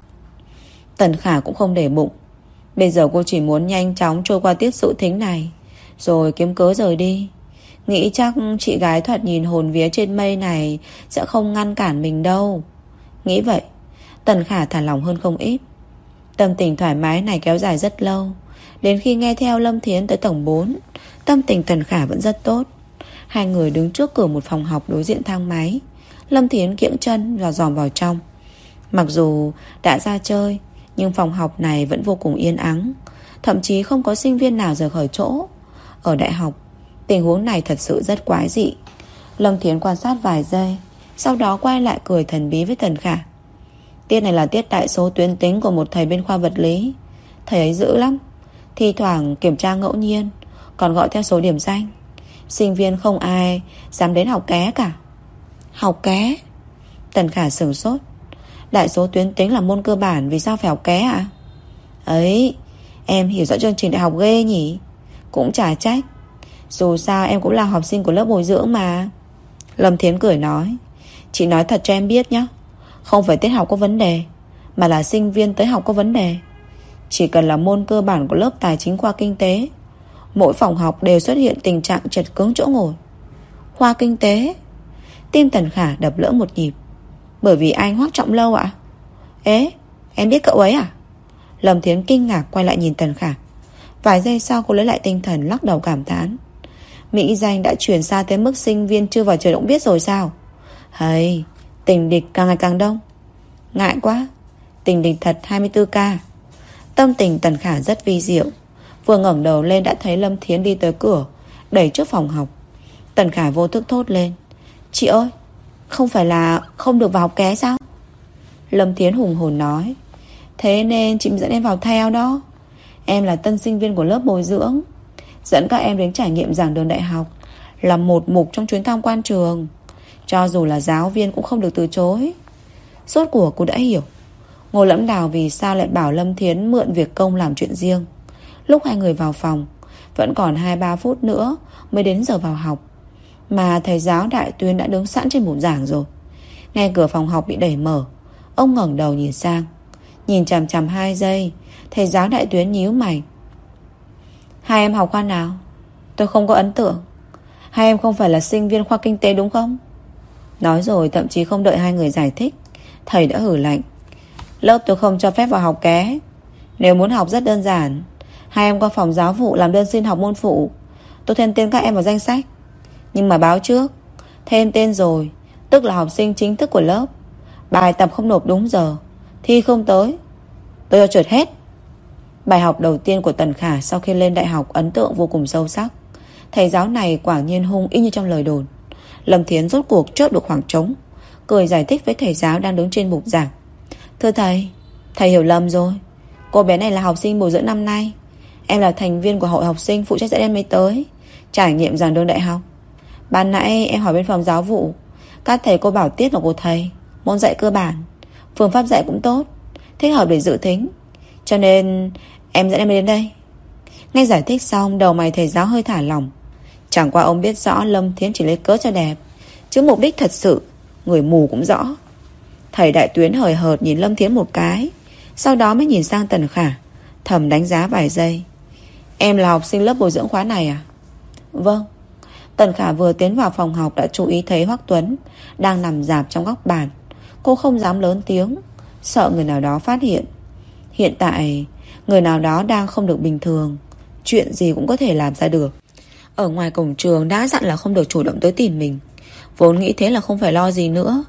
[SPEAKER 2] Tần Khả cũng không để bụng. Bây giờ cô chỉ muốn nhanh chóng trôi qua tiết sự thính này, rồi kiếm cớ rời đi. Nghĩ chắc chị gái thoạt nhìn hồn vía trên mây này sẽ không ngăn cản mình đâu. Nghĩ vậy, Tần Khả thả lòng hơn không ít. Tâm tình thoải mái này kéo dài rất lâu. Đến khi nghe theo Lâm Thiến tới tầng 4, tâm tình Tần Khả vẫn rất tốt. Hai người đứng trước cửa một phòng học đối diện thang máy. Lâm Thiến kiễng chân và dòm vào trong. Mặc dù đã ra chơi, nhưng phòng học này vẫn vô cùng yên ắng. Thậm chí không có sinh viên nào rời khỏi chỗ. Ở đại học, tình huống này thật sự rất quái dị. Lâm Thiến quan sát vài giây, sau đó quay lại cười thần bí với Tần Khả. Tiết này là tiết đại số tuyến tính của một thầy bên khoa vật lý. Thầy ấy dữ lắm, thi thoảng kiểm tra ngẫu nhiên, còn gọi theo số điểm danh. Sinh viên không ai dám đến học ké cả. Học ké? Tần Khả sửng sốt. Đại số tuyến tính là môn cơ bản, vì sao phải học ké ạ? Ấy, em hiểu rõ chương trình đại học ghê nhỉ. Cũng chả trách, dù sao em cũng là học sinh của lớp bồi dưỡng mà. Lâm Thiến cười nói. Chị nói thật cho em biết nhé, không phải tiết học có vấn đề, mà là sinh viên tới học có vấn đề. Chỉ cần là môn cơ bản của lớp tài chính khoa kinh tế, mỗi phòng học đều xuất hiện tình trạng chật cứng chỗ ngồi. Khoa kinh tế? Tim Tần Khả đập lỡ một nhịp. Bởi vì anh Hoắc Trọng Lâu ạ? Ế, em biết cậu ấy à? Lâm Thiến kinh ngạc quay lại nhìn Tần Khả. Vài giây sau cô lấy lại tinh thần, lắc đầu cảm thán. Mỹ danh đã chuyển xa tới mức sinh viên chưa vào trời cũng biết rồi sao? Hay, tình địch càng ngày càng đông. Ngại quá, tình địch thật 24K. Tâm tình Tần Khả rất vi diệu. Vừa ngẩng đầu lên đã thấy Lâm Thiến đi tới cửa, đẩy trước phòng học. Tần Khả vô thức thốt lên. Chị ơi, không phải là không được vào học ké sao? Lâm Thiến hùng hồn nói. Thế nên chị dẫn em vào theo đó. Em là tân sinh viên của lớp bồi dưỡng, dẫn các em đến trải nghiệm giảng đường đại học, là một mục trong chuyến tham quan trường. Cho dù là giáo viên cũng không được từ chối. Rốt cuộc cô đã hiểu Ngô Lẫm Đào vì sao lại bảo Lâm Thiến mượn việc công làm chuyện riêng. Lúc hai người vào phòng, vẫn còn 2-3 phút nữa mới đến giờ vào học, mà thầy giáo Đại Tuyên đã đứng sẵn trên bục giảng rồi. Nghe cửa phòng học bị đẩy mở, ông ngẩng đầu nhìn sang. Nhìn chằm chằm 2 giây, thầy giáo Đại Tuyến nhíu mày. Hai em học khoa nào? Tôi không có ấn tượng. Hai em không phải là sinh viên khoa kinh tế đúng không? Nói rồi thậm chí không đợi hai người giải thích, thầy đã hử lạnh. Lớp tôi không cho phép vào học ké. Nếu muốn học rất đơn giản, hai em qua phòng giáo vụ làm đơn xin học môn phụ. Tôi thêm tên các em vào danh sách. Nhưng mà báo trước, thêm tên rồi tức là học sinh chính thức của lớp. Bài tập không nộp đúng giờ, thi không tới, tôi cho trượt hết. Bài học đầu tiên của Tần Khả sau khi lên đại học ấn tượng vô cùng sâu sắc. Thầy giáo này quả nhiên hung y như trong lời đồn. Lâm Thiến rốt cuộc chớp được khoảng trống, cười giải thích với thầy giáo đang đứng trên bục giảng. Thưa thầy, thầy hiểu lầm rồi. Cô bé này là học sinh bồi dưỡng năm nay. Em là thành viên của hội học sinh phụ trách dẫn em ấy tới trải nghiệm giảng đường đại học. Ban nãy em hỏi bên phòng giáo vụ, các thầy cô bảo tiết là của thầy, môn dạy cơ bản, phương pháp dạy cũng tốt, thích hợp để dự thính, cho nên em dẫn em đến đây. Nghe giải thích xong, đầu mày thầy giáo hơi thả lỏng. Chẳng qua ông biết rõ Lâm Thiến chỉ lấy cớ cho đẹp, chứ mục đích thật sự người mù cũng rõ. Thầy Đại Tuyến hời hợt nhìn Lâm Thiến một cái, sau đó mới nhìn sang Tần Khả, thầm đánh giá vài giây. Em là học sinh lớp bồi dưỡng khóa này à? Vâng. Tần Khả vừa tiến vào phòng học đã chú ý thấy Hoắc Tuấn đang nằm rạp trong góc bàn. Cô không dám lớn tiếng, sợ người nào đó phát hiện. Hiện tại người nào đó đang không được bình thường, chuyện gì cũng có thể làm ra được. Ở ngoài cổng trường đã dặn là không được chủ động tới tìm mình, vốn nghĩ thế là không phải lo gì nữa.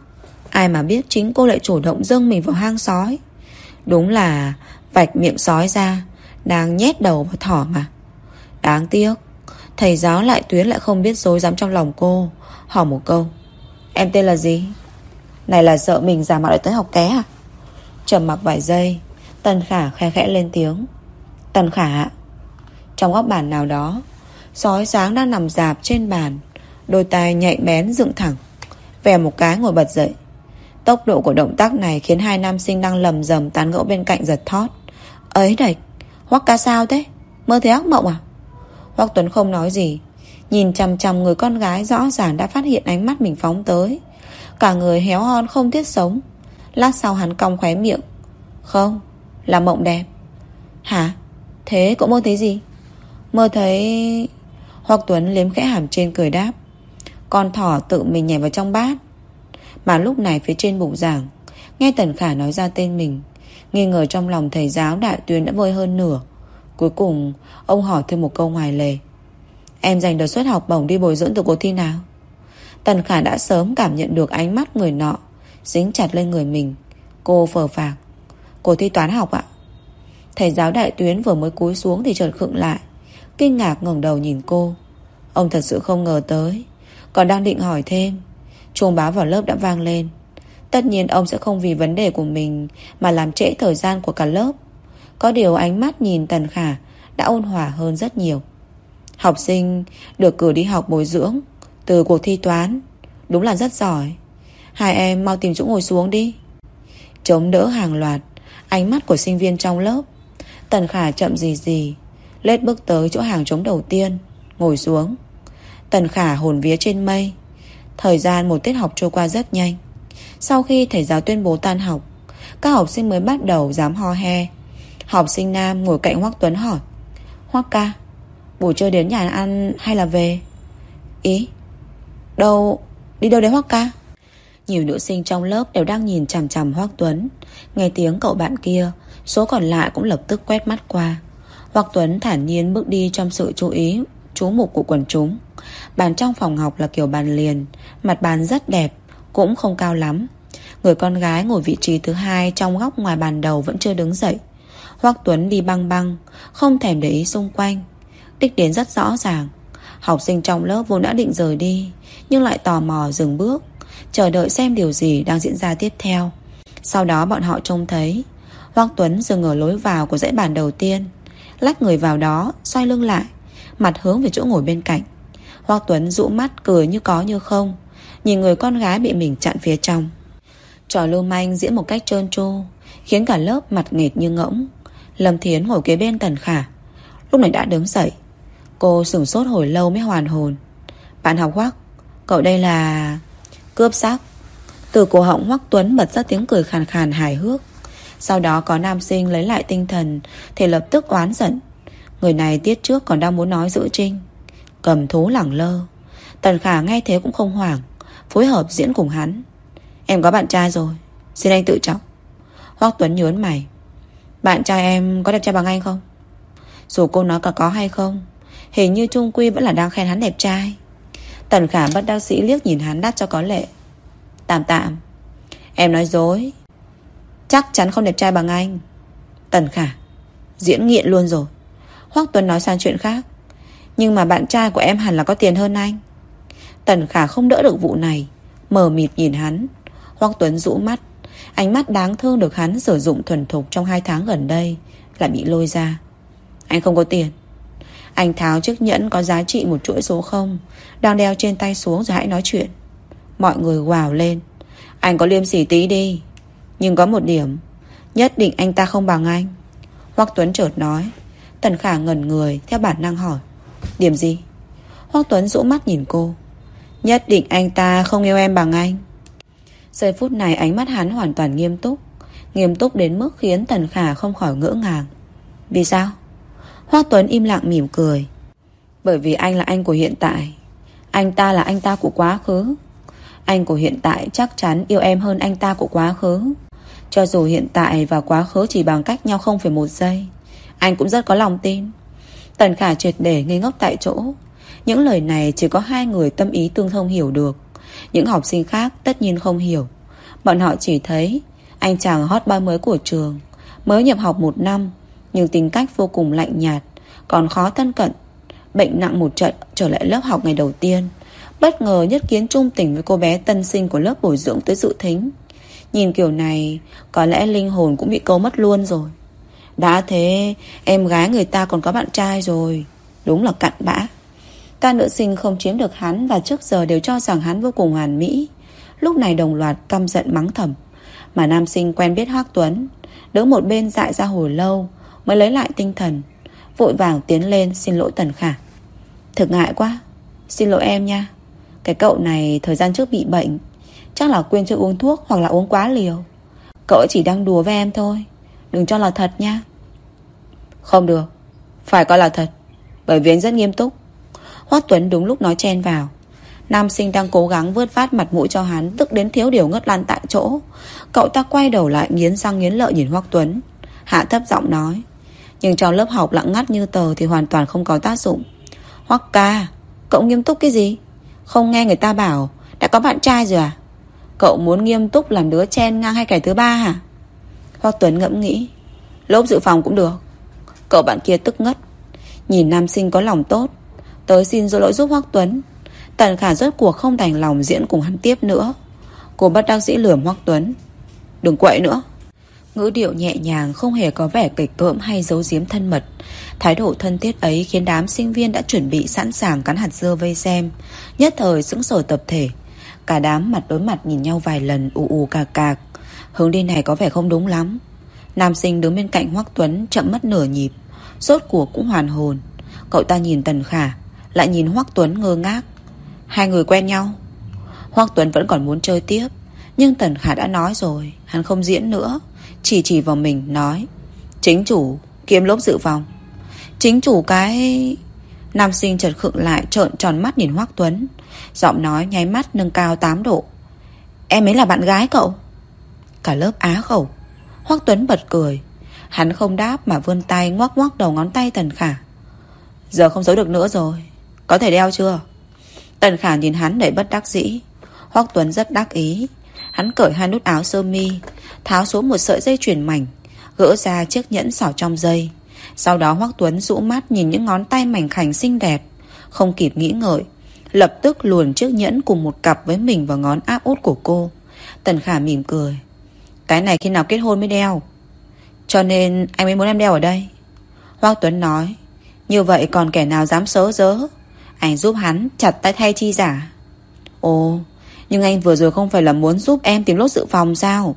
[SPEAKER 2] Ai mà biết chính cô lại chủ động dâng mình vào hang sói. Đúng là vạch miệng sói ra đang nhét đầu vào thỏ mà. Đáng tiếc thầy giáo Lại Tuyến lại không biết dối dám trong lòng cô. Hỏi một câu: em tên là gì? Này là sợ mình giả mạo để tới học ké à? Trầm mặc vài giây, Tần Khả khe khẽ lên tiếng: Tần Khả ạ. Trong góc bàn nào đó, sói sáng đang nằm rạp trên bàn, đôi tai nhạy bén dựng thẳng, vè một cái ngồi bật dậy. Tốc độ của động tác này khiến hai nam sinh đang lầm rầm tán gẫu bên cạnh giật thót. Ấy đạch, Hoắc ca sao thế? Mơ thấy ác mộng à? Hoắc Tuấn không nói gì, nhìn chằm chằm người con gái rõ ràng đã phát hiện ánh mắt mình phóng tới. Cả người héo hon không thiết sống. Lát sau hắn cong khóe miệng: Không, là mộng đẹp. Hả? Thế cậu mơ thấy gì? Mơ thấy... Hoắc Tuấn liếm khẽ hàm trên cười đáp: Con thỏ tự mình nhảy vào trong bát. Mà lúc này phía trên bục giảng, nghe Tần Khả nói ra tên mình, nghi ngờ trong lòng thầy giáo Đại Tuyến đã vơi hơn nửa. Cuối cùng ông hỏi thêm một câu ngoài lề: Em giành đợt suất học bổng đi bồi dưỡng từ cuộc thi nào? Tần Khả đã sớm cảm nhận được ánh mắt người nọ dính chặt lên người mình. Cô phờ phạc: Cuộc thi toán học ạ. Thầy giáo Đại Tuyến vừa mới cúi xuống thì chợt khựng lại, kinh ngạc ngẩng đầu nhìn cô. Ông thật sự không ngờ tới. Còn đang định hỏi thêm, chuông báo vào lớp đã vang lên. Tất nhiên ông sẽ không vì vấn đề của mình mà làm trễ thời gian của cả lớp. Có điều ánh mắt nhìn Tần Khả đã ôn hòa hơn rất nhiều. Học sinh được cử đi học bồi dưỡng từ cuộc thi toán, đúng là rất giỏi. Hai em mau tìm chỗ ngồi xuống đi. Chống đỡ hàng loạt ánh mắt của sinh viên trong lớp, Tần Khả chậm gì gì lết bước tới chỗ hàng trống đầu tiên, ngồi xuống. Tần Khả hồn vía trên mây. Thời gian một tiết học trôi qua rất nhanh. Sau khi thầy giáo tuyên bố tan học, các học sinh mới bắt đầu dám ho he. Học sinh nam ngồi cạnh Hoắc Tuấn hỏi: Hoắc ca, buổi trưa đến nhà ăn hay là về? Ý? Đâu? Đi đâu đấy Hoắc ca? Nhiều nữ sinh trong lớp đều đang nhìn chằm chằm Hoắc Tuấn. Nghe tiếng cậu bạn kia, số còn lại cũng lập tức quét mắt qua. Hoắc Tuấn thản nhiên bước đi trong sự chú ý chú mục của quần chúng. Bàn trong phòng học là kiểu bàn liền, mặt bàn rất đẹp, cũng không cao lắm. Người con gái ngồi vị trí thứ hai trong góc ngoài bàn đầu vẫn chưa đứng dậy. Hoắc Tuấn đi băng băng, không thèm để ý xung quanh. Đích đến rất rõ ràng. Học sinh trong lớp vốn đã định rời đi, nhưng lại tò mò dừng bước, chờ đợi xem điều gì đang diễn ra tiếp theo. Sau đó bọn họ trông thấy Hoắc Tuấn dừng ở lối vào của dãy bàn đầu tiên, lách người vào đó, xoay lưng lại, mặt hướng về chỗ ngồi bên cạnh. Hoắc Tuấn dụ mắt cười như có như không, nhìn người con gái bị mình chặn phía trong. Trò lưu manh diễn một cách trơn tru, khiến cả lớp mặt nghệt như ngỗng. Lâm Thiến ngồi kế bên Tần Khả, lúc này đã đứng dậy. Cô sửng sốt hồi lâu mới hoàn hồn. Bạn học Hoắc, cậu đây là... Cướp sắc. Từ cổ họng Hoắc Tuấn bật ra tiếng cười khàn khàn hài hước. Sau đó có nam sinh lấy lại tinh thần thì lập tức oán giận. Người này tiết trước còn đang muốn nói giữ trinh, cầm thú lẳng lơ. Tần Khả nghe thế cũng không hoảng, phối hợp diễn cùng hắn. Em có bạn trai rồi, xin anh tự trọng. Hoắc Tuấn nhớn mày. Bạn trai em có đẹp trai bằng anh không? Dù cô nói cả có hay không, hình như chung quy vẫn là đang khen hắn đẹp trai. Tần Khả bất đắc sĩ liếc nhìn hắn đắt cho có lệ. Tạm tạm. Em nói dối, chắc chắn không đẹp trai bằng anh. Tần Khả diễn nghiện luôn rồi. Hoắc Tuấn nói sang chuyện khác. Nhưng mà bạn trai của em hẳn là có tiền hơn anh. Tần Khả không đỡ được vụ này, mờ mịt nhìn hắn. Hoắc Tuấn rũ mắt, ánh mắt đáng thương được hắn sử dụng thuần thục trong 2 tháng gần đây lại bị lôi ra. Anh không có tiền. Anh tháo chiếc nhẫn có giá trị một chuỗi số 0 đang đeo trên tay xuống rồi hãy nói chuyện. Mọi người gào lên. Anh có liêm sỉ tí đi, nhưng có một điểm, nhất định anh ta không bằng anh. Hoắc Tuấn chợt nói. Tần Khả ngẩn người, theo bản năng hỏi: Điểm gì? Hoắc Tuấn rũ mắt nhìn cô. Nhất định anh ta không yêu em bằng anh. Giây phút này ánh mắt hắn hoàn toàn nghiêm túc, nghiêm túc đến mức khiến Tần Khả không khỏi ngỡ ngàng. Vì sao? Hoắc Tuấn im lặng mỉm cười. Bởi vì anh là anh của hiện tại, anh ta là anh ta của quá khứ. Anh của hiện tại chắc chắn yêu em hơn anh ta của quá khứ. Cho dù hiện tại và quá khứ chỉ bằng cách nhau 0,1 giây, anh cũng rất có lòng tin. Tần Khả triệt để ngây ngốc tại chỗ. Những lời này chỉ có 2 người tâm ý tương thông hiểu được. Những học sinh khác tất nhiên không hiểu. Bọn họ chỉ thấy anh chàng hot boy mới của trường, mới nhập học 1 năm, nhưng tính cách vô cùng lạnh nhạt, còn khó thân cận. Bệnh nặng một trận trở lại lớp học ngày đầu tiên, bất ngờ nhất kiến trung tình với cô bé tân sinh của lớp bồi dưỡng tới dự thính. Nhìn kiểu này, có lẽ linh hồn cũng bị câu mất luôn rồi. Đã thế, em gái người ta còn có bạn trai rồi. Đúng là cặn bã. Các nữ sinh không chiếm được hắn và trước giờ đều cho rằng hắn vô cùng hoàn mỹ, lúc này đồng loạt căm giận mắng thầm. Mà nam sinh quen biết Hoắc Tuấn, đứng một bên dại ra hồi lâu mới lấy lại tinh thần, vội vàng tiến lên xin lỗi Tần Khả. Thực ngại quá, xin lỗi em nha. Cái cậu này thời gian trước bị bệnh, chắc là quên chưa uống thuốc hoặc là uống quá liều. Cậu chỉ đang đùa với em thôi, đừng cho là thật nha. Không được, phải coi là thật, bởi vì anh rất nghiêm túc. Hoắc Tuấn đúng lúc nói chen vào. Nam sinh đang cố gắng vớt vát mặt mũi cho hắn, tức đến thiếu điều ngất lăn tại chỗ. Cậu ta quay đầu lại nghiến răng nghiến lợi nhìn Hoắc Tuấn, hạ thấp giọng nói, nhưng trong lớp học lặng ngắt như tờ thì hoàn toàn không có tác dụng. Hoắc ca, cậu nghiêm túc cái gì? Không nghe người ta bảo đã có bạn trai rồi à? Cậu muốn nghiêm túc làm đứa chen ngang hay kẻ thứ ba hả? Hoắc Tuấn ngẫm nghĩ, lốp dự phòng cũng được. Cậu bạn kia tức ngất, nhìn nam sinh có lòng tốt tới xin lỗi giúp Hoắc Tuấn. Tần Khả rốt cuộc không đành lòng diễn cùng hắn tiếp nữa. Cô bất đắc dĩ lườm Hoắc Tuấn, đừng quậy nữa. Ngữ điệu nhẹ nhàng, không hề có vẻ kịch cỡm hay giấu giếm thân mật. Thái độ thân thiết ấy khiến đám sinh viên đã chuẩn bị sẵn sàng cắn hạt dưa vây xem nhất thời sững sờ tập thể. Cả đám mặt đối mặt nhìn nhau vài lần, ù ù cạc cạc. Hướng đi này có vẻ không đúng lắm. Nam sinh đứng bên cạnh Hoắc Tuấn chậm mất nửa nhịp, rốt cuộc cũng hoàn hồn. Cậu ta nhìn Tần Khả, lại nhìn Hoắc Tuấn ngơ ngác. Hai người quen nhau? Hoắc Tuấn vẫn còn muốn chơi tiếp, nhưng Tần Khả đã nói rồi, hắn không diễn nữa. Chỉ vào mình nói, chính chủ kiêm lốp dự phòng. Chính chủ cái... Nam sinh chợt khựng lại, trợn tròn mắt nhìn Hoắc Tuấn, giọng nói nháy mắt nâng cao 8 độ. Em ấy là bạn gái cậu? Cả lớp á khẩu. Hoắc Tuấn bật cười. Hắn không đáp mà vươn tay ngoắc ngoắc đầu ngón tay Tần Khả. Giờ không giấu được nữa rồi, có thể đeo chưa? Tần Khả nhìn hắn đầy bất đắc dĩ. Hoắc Tuấn rất đắc ý. Hắn cởi hai nút áo sơ mi, tháo xuống một sợi dây chuyền mảnh, gỡ ra chiếc nhẫn xỏ trong dây. Sau đó Hoắc Tuấn rũ mắt nhìn những ngón tay mảnh khảnh xinh đẹp, không kịp nghĩ ngợi, lập tức luồn chiếc nhẫn cùng một cặp với mình vào ngón áp út của cô. Tần Khả mỉm cười. Cái này khi nào kết hôn mới đeo, cho nên anh mới muốn em đeo ở đây. Hoắc Tuấn nói. Như vậy còn kẻ nào dám sớ dớ. Anh giúp hắn chặt tay thay chi giả. Ồ, nhưng anh vừa rồi không phải là muốn giúp em tìm lốt dự phòng sao?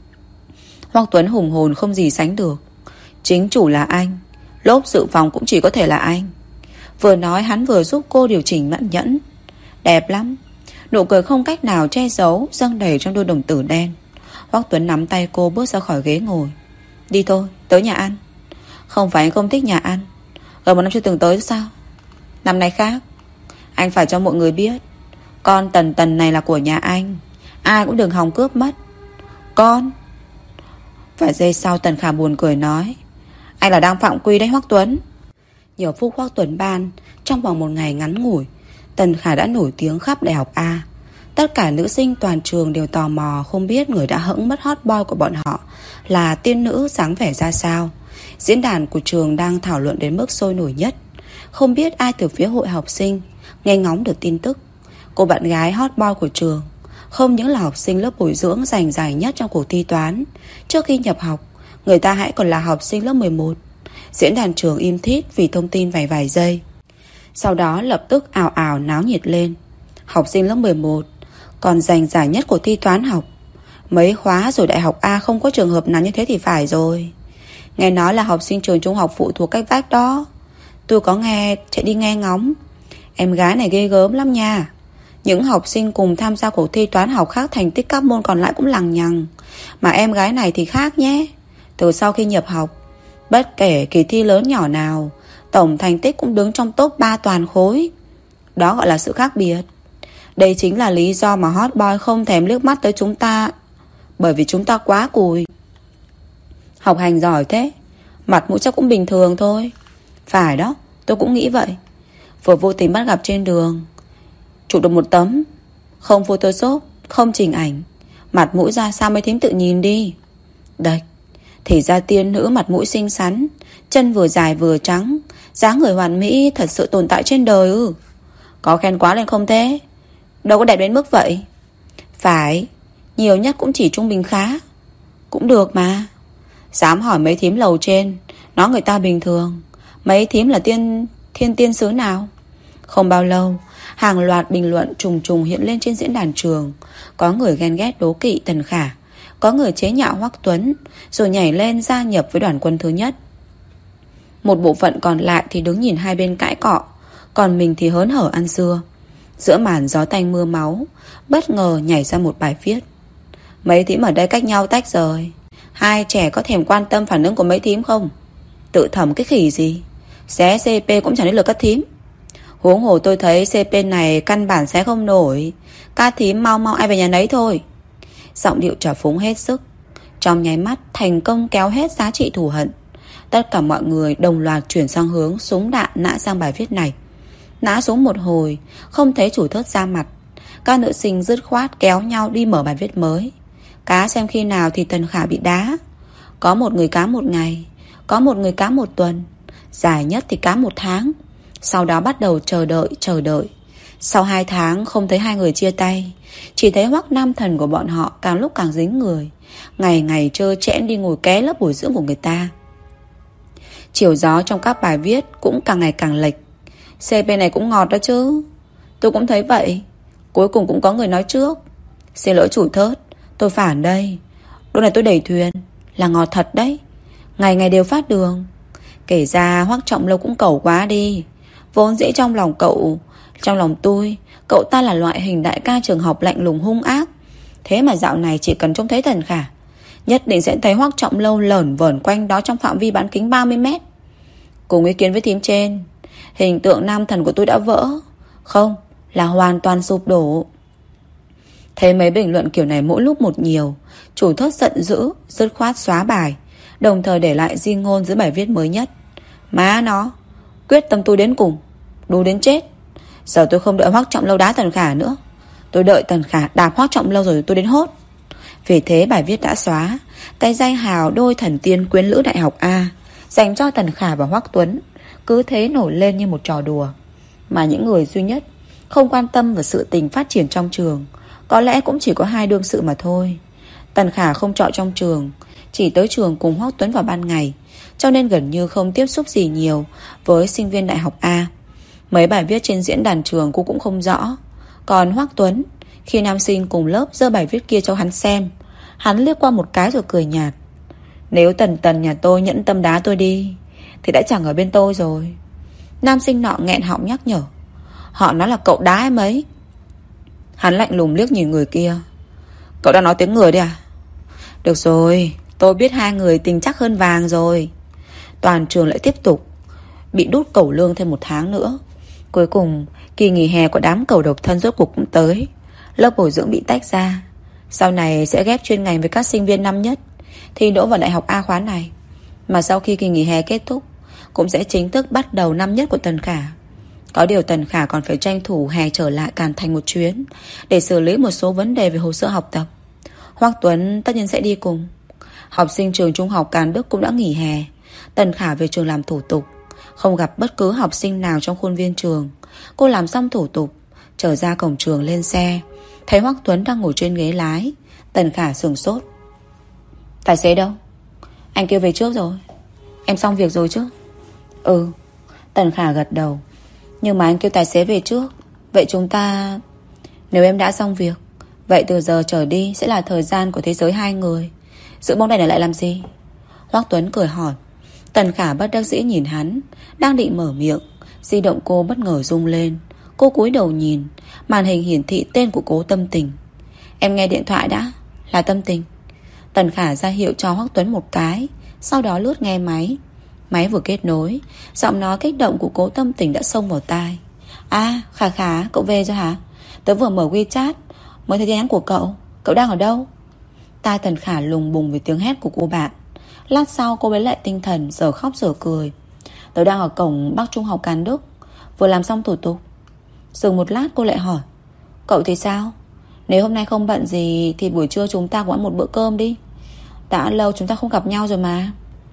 [SPEAKER 2] Hoắc Tuấn hùng hồn không gì sánh được. Chính chủ là anh, lốp dự phòng cũng chỉ có thể là anh. Vừa nói hắn vừa giúp cô điều chỉnh mẫn nhẫn. Đẹp lắm. Nụ cười không cách nào che giấu dâng đầy trong đôi đồng tử đen. Hoắc Tuấn nắm tay cô bước ra khỏi ghế ngồi. Đi thôi, tới nhà ăn. Không phải anh không thích nhà ăn, gần 1 năm chưa từng tới sao? Năm nay khác. Anh phải cho mọi người biết, con Tần Tần này là của nhà anh, ai cũng đừng hòng cướp mất. Con? Vài giây sau Tần Khả buồn cười nói, anh là đang phạm quy đấy Hoắc Tuấn. Nhiều phút Hoắc Tuấn ban, trong vòng 1 ngày ngắn ngủi, Tần Khả đã nổi tiếng khắp đại học A. Tất cả nữ sinh toàn trường đều tò mò không biết người đã hẫng mất hot boy của bọn họ là tiên nữ dáng vẻ ra sao. Diễn đàn của trường đang thảo luận đến mức sôi nổi nhất. Không biết ai từ phía hội học sinh nghe ngóng được tin tức. Cô bạn gái hot boy của trường không những là học sinh lớp bồi dưỡng giành giải nhất trong cuộc thi toán. Trước khi nhập học, người ta hãy còn là học sinh lớp 11. Diễn đàn trường im thít vì thông tin vài giây. Sau đó lập tức ào ào náo nhiệt lên. Học sinh lớp 11 còn giành giải nhất của thi toán học. Mấy khóa rồi đại học A không có trường hợp nào như thế thì phải rồi. Nghe nói là học sinh trường trung học phụ thuộc cách vách đó. Tôi có nghe, chạy đi nghe ngóng. Em gái này ghê gớm lắm nha. Những học sinh cùng tham gia cuộc thi toán học khác thành tích các môn còn lại cũng lằng nhằng. Mà em gái này thì khác nhé. Từ sau khi nhập học, bất kể kỳ thi lớn nhỏ nào, tổng thành tích cũng đứng trong top 3 toàn khối. Đó gọi là sự khác biệt. Đây chính là lý do mà hot boy không thèm liếc mắt tới chúng ta, bởi vì chúng ta quá cùi. Học hành giỏi thế, mặt mũi chắc cũng bình thường thôi. Phải đó, tôi cũng nghĩ vậy. Vừa vô tình bắt gặp trên đường, chụp được một tấm, không photoshop, không chỉnh ảnh, Mặt mũi ra sao mấy thím tự nhìn đi. Đây, thì ra tiên nữ mặt mũi xinh xắn, chân vừa dài vừa trắng, dáng người hoàn mỹ thật sự tồn tại trên đời ư? Có khen quá lên không thế? Đâu có đẹp đến mức vậy. Phải, nhiều nhất cũng chỉ trung bình khá. Cũng được mà. Dám hỏi mấy thím lầu trên, nói người ta bình thường. Mấy thím là thiên tiên sứ nào? Không bao lâu, hàng loạt bình luận trùng trùng hiện lên trên diễn đàn trường. Có người ghen ghét đố kỵ Tần Khả, có người chế nhạo Hoắc Tuấn, rồi nhảy lên gia nhập với đoàn quân thứ nhất. Một bộ phận còn lại thì đứng nhìn hai bên cãi cọ, còn mình thì hớn hở ăn dưa. Giữa màn gió tanh mưa máu, bất ngờ nhảy ra một bài viết. Mấy thím ở đây cách nhau tách rời, hai trẻ có thèm quan tâm phản ứng của mấy thím không? Tự thầm cái khỉ gì, xé CP cũng chẳng đến lượt các thím. Huống hồ tôi thấy CP này căn bản xé không nổi. Các thím mau mau ai về nhà nấy thôi. Giọng điệu trào phúng hết sức, trong nháy mắt thành công kéo hết giá trị thù hận. Tất cả mọi người đồng loạt chuyển sang hướng súng đạn nã sang bài viết này. Nã súng một hồi, không thấy chủ thớt ra mặt. Các nữ sinh dứt khoát kéo nhau đi mở bài viết mới. Cá xem khi nào thì Tần Khả bị đá. Có một người cá một ngày, có một người cá một tuần, dài nhất thì cá một tháng. Sau đó bắt đầu chờ đợi. Sau 2 tháng không thấy hai người chia tay, chỉ thấy Hoắc Nam Thần của bọn họ càng lúc càng dính người, ngày ngày trơ trẽn đi ngồi ké lớp bồi dưỡng của người ta. Chiều gió trong các bài viết cũng càng ngày càng lệch. CP này cũng ngọt đó chứ. Tôi cũng thấy vậy. Cuối cùng cũng có người nói trước. Xin lỗi chủ thớt, tôi phản đây. Đôi này tôi đẩy thuyền, là ngọt thật đấy. Ngày ngày đều phát đường. Kể ra Hoắc Trọng Lâu cũng cẩu quá đi. Vốn dĩ trong lòng tôi, cậu ta là loại hình đại ca trường học lạnh lùng hung ác. Thế mà dạo này chỉ cần trông thấy Tần Khả, nhất định sẽ thấy Hoắc Trọng Lâu lởn vởn quanh đó trong phạm vi bán kính 30 mét. Cùng ý kiến với thím trên, hình tượng nam thần của tôi đã vỡ. Không, là hoàn toàn sụp đổ. Thấy mấy bình luận kiểu này mỗi lúc một nhiều, chủ thớt giận dữ, dứt khoát xóa bài, đồng thời để lại di ngôn dưới bài viết mới nhất. Má nó, quyết tâm tôi đến cùng, đu đến chết. Giờ tôi không đợi Hoắc Trọng Lâu đá Tần Khả nữa, tôi đợi Tần Khả đạp Hoắc Trọng Lâu rồi tôi đến hốt. Vì thế bài viết đã xóa cái danh hào đôi thần tiên quyến lữ đại học A dành cho Tần Khả và Hoắc Tuấn, cứ thế nổi lên như một trò đùa. Mà những người duy nhất không quan tâm vào sự tình phát triển trong trường có lẽ cũng chỉ có hai đương sự mà thôi. Tần Khả không trọ trong trường, chỉ tới trường cùng Hoắc Tuấn vào ban ngày, cho nên gần như không tiếp xúc gì nhiều với sinh viên đại học A. Mấy bài viết trên diễn đàn trường cô cũng không rõ. Còn Hoắc Tuấn, khi nam sinh cùng lớp giơ bài viết kia cho hắn xem, hắn liếc qua một cái rồi cười nhạt. Nếu Tần nhà tôi nhẫn tâm đá tôi đi thì đã chẳng ở bên tôi rồi. Nam sinh nọ nghẹn họng nhắc nhở. Họ nói là cậu đá em ấy. Hắn lạnh lùng liếc nhìn người kia. Cậu đang nói tiếng người đấy à? Được rồi, tôi biết hai người tình chắc hơn vàng rồi. Toàn trường lại tiếp tục bị đút cẩu lương thêm 1 tháng nữa. Cuối cùng kỳ nghỉ hè của đám cẩu độc thân rốt cuộc cũng tới. Lớp bồi dưỡng bị tách ra, sau này sẽ ghép chuyên ngành với các sinh viên năm nhất thi đỗ vào đại học A khóa này. Mà sau khi kỳ nghỉ hè kết thúc, cũng sẽ chính thức bắt đầu năm nhất của Tần Khả. Có điều Tần Khả còn phải tranh thủ hè trở lại Càn Thành một chuyến để xử lý một số vấn đề về hồ sơ học tập. Hoắc Tuấn tất nhiên sẽ đi cùng. Học sinh trường trung học Càn Đức cũng đã nghỉ hè. Tần Khả về trường làm thủ tục, không gặp bất cứ học sinh nào trong khuôn viên trường. Cô làm xong thủ tục, trở ra cổng trường lên xe, thấy Hoắc Tuấn đang ngồi trên ghế lái. Tần Khả sửng sốt. Tài xế đâu? Anh kêu về trước rồi. Em xong việc rồi chứ? Ừ. Tần Khả gật đầu. Nhưng mà anh kêu tài xế về trước. Vậy chúng ta... Nếu em đã xong việc, vậy từ giờ trở đi sẽ là thời gian của thế giới hai người. Giữ bóng đèn này lại làm gì? Hoắc Tuấn cười hỏi. Tần Khả bất đắc dĩ nhìn hắn, đang định mở miệng, di động cô bất ngờ rung lên. Cô cúi đầu nhìn, màn hình hiển thị tên của Cố Tâm Tình. Em nghe điện thoại đã, là Tâm Tình. Tần Khả ra hiệu cho Hoắc Tuấn một cái, sau đó lướt nghe máy. Máy vừa kết nối, giọng nói kích động của Cố Tâm Tình đã xông vào tai. À, Khả, cậu về rồi hả? Tớ vừa mở WeChat mới thấy tin nhắn của cậu. Cậu đang ở đâu? Tai Tần Khả lùng bùng với tiếng hét của cô bạn. Lát sau cô lấy lại tinh thần, giờ khóc giờ cười. Tớ đang ở cổng Bắc Trung học Càn Đức, vừa làm xong thủ tục. Dừng một lát cô lại hỏi. Cậu thì sao? Nếu hôm nay không bận gì thì buổi trưa chúng ta cũng ăn một bữa cơm đi. Đã lâu chúng ta không gặp nhau rồi mà.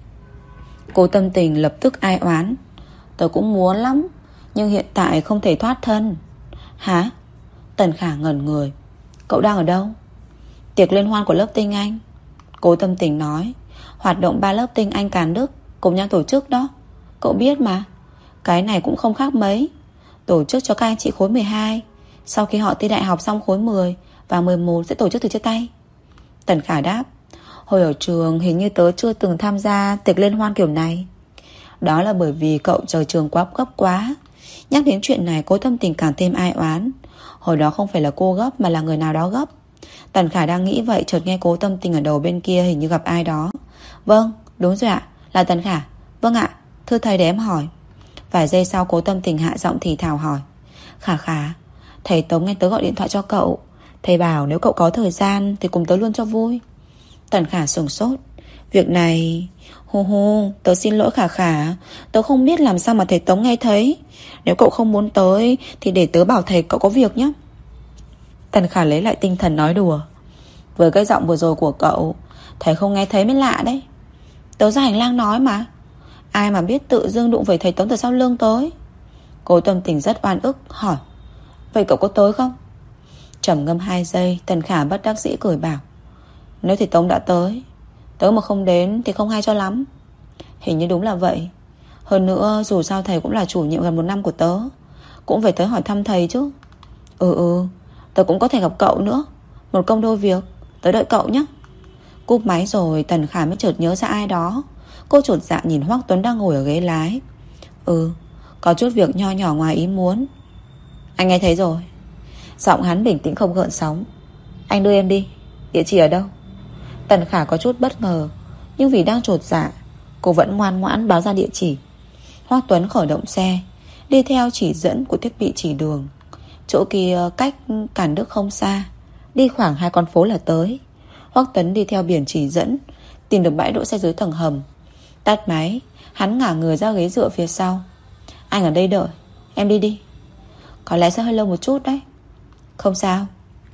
[SPEAKER 2] Cô Tâm Tình lập tức ai oán. Tớ cũng muốn lắm, nhưng hiện tại không thể thoát thân. Hả? Tần Khả ngẩn người. Cậu đang ở đâu? Tiệc liên hoan của lớp Tinh Anh. Cô Tâm Tình nói. Hoạt động 3 lớp Tinh Anh Càn Đức cùng nhau tổ chức đó. Cậu biết mà. Cái này cũng không khác mấy. Tổ chức cho các anh chị khối 12. Sau khi họ thi đại học xong khối 10 và 11 sẽ tổ chức từ chia tay. Tần Khả đáp. Hồi ở trường hình như tớ chưa từng tham gia tiệc liên hoan kiểu này. Đó là bởi vì cậu rời trường quá gấp quá. Nhắc đến chuyện này cô Tâm Tình càng thêm ai oán. Hồi đó không phải là cô gấp mà là người nào đó gấp. Tần Khả đang nghĩ vậy chợt nghe Cố Tâm Tình ở đầu bên kia hình như gặp ai đó. Vâng, đúng rồi ạ, là Tần Khả. Vâng ạ, thưa thầy để em hỏi. Vài giây sau Cố Tâm Tình hạ giọng thì thào hỏi. Khả Khả, thầy Tống nghe tớ gọi điện thoại cho cậu. Thầy bảo nếu cậu có thời gian thì cùng tớ luôn cho vui. Tần Khả sửng sốt. Việc này... Hu, tớ xin lỗi Khả Khả. Tớ không biết làm sao mà thầy Tống nghe thấy. Nếu cậu không muốn tới thì để tớ bảo thầy cậu có việc nhé. Tần Khả lấy lại tinh thần nói đùa. Với cái giọng vừa rồi của cậu, thầy không nghe thấy mới lạ đấy. Tớ ra hành lang nói mà. Ai mà biết tự dưng đụng về thầy Tống từ sau lưng tới. Cô Tâm Tình rất oan ức hỏi. Vậy cậu có tới không? Trầm ngâm 2 giây, Tần Khả bất đắc dĩ cười bảo. Nếu thầy Tống đã tới, tớ mà không đến thì không hay cho lắm. Hình như đúng là vậy. Hơn nữa dù sao thầy cũng là chủ nhiệm gần 1 năm của tớ, cũng phải tới hỏi thăm thầy chứ. Tớ cũng có thể gặp cậu nữa. Một công đôi việc. Tớ đợi cậu nhé. Cúp máy rồi Tần Khả mới chợt nhớ ra ai đó. Cô chột dạ nhìn Hoắc Tuấn đang ngồi ở ghế lái. Có chút việc nho nhỏ ngoài ý muốn. Anh nghe thấy rồi. Giọng hắn bình tĩnh không gợn sóng. Anh đưa em đi. Địa chỉ ở đâu? Tần Khả có chút bất ngờ, nhưng vì đang chột dạ, cô vẫn ngoan ngoãn báo ra địa chỉ. Hoắc Tuấn khởi động xe, đi theo chỉ dẫn của thiết bị chỉ đường. Chỗ kia cách Càn Đức không xa, đi khoảng 2 con phố là tới. Hoắc Tuấn đi theo biển chỉ dẫn, tìm được bãi đỗ xe dưới tầng hầm. Tắt máy, hắn ngả người ra ghế dựa phía sau. Anh ở đây đợi, em đi đi. Có lẽ sẽ hơi lâu một chút đấy. Không sao.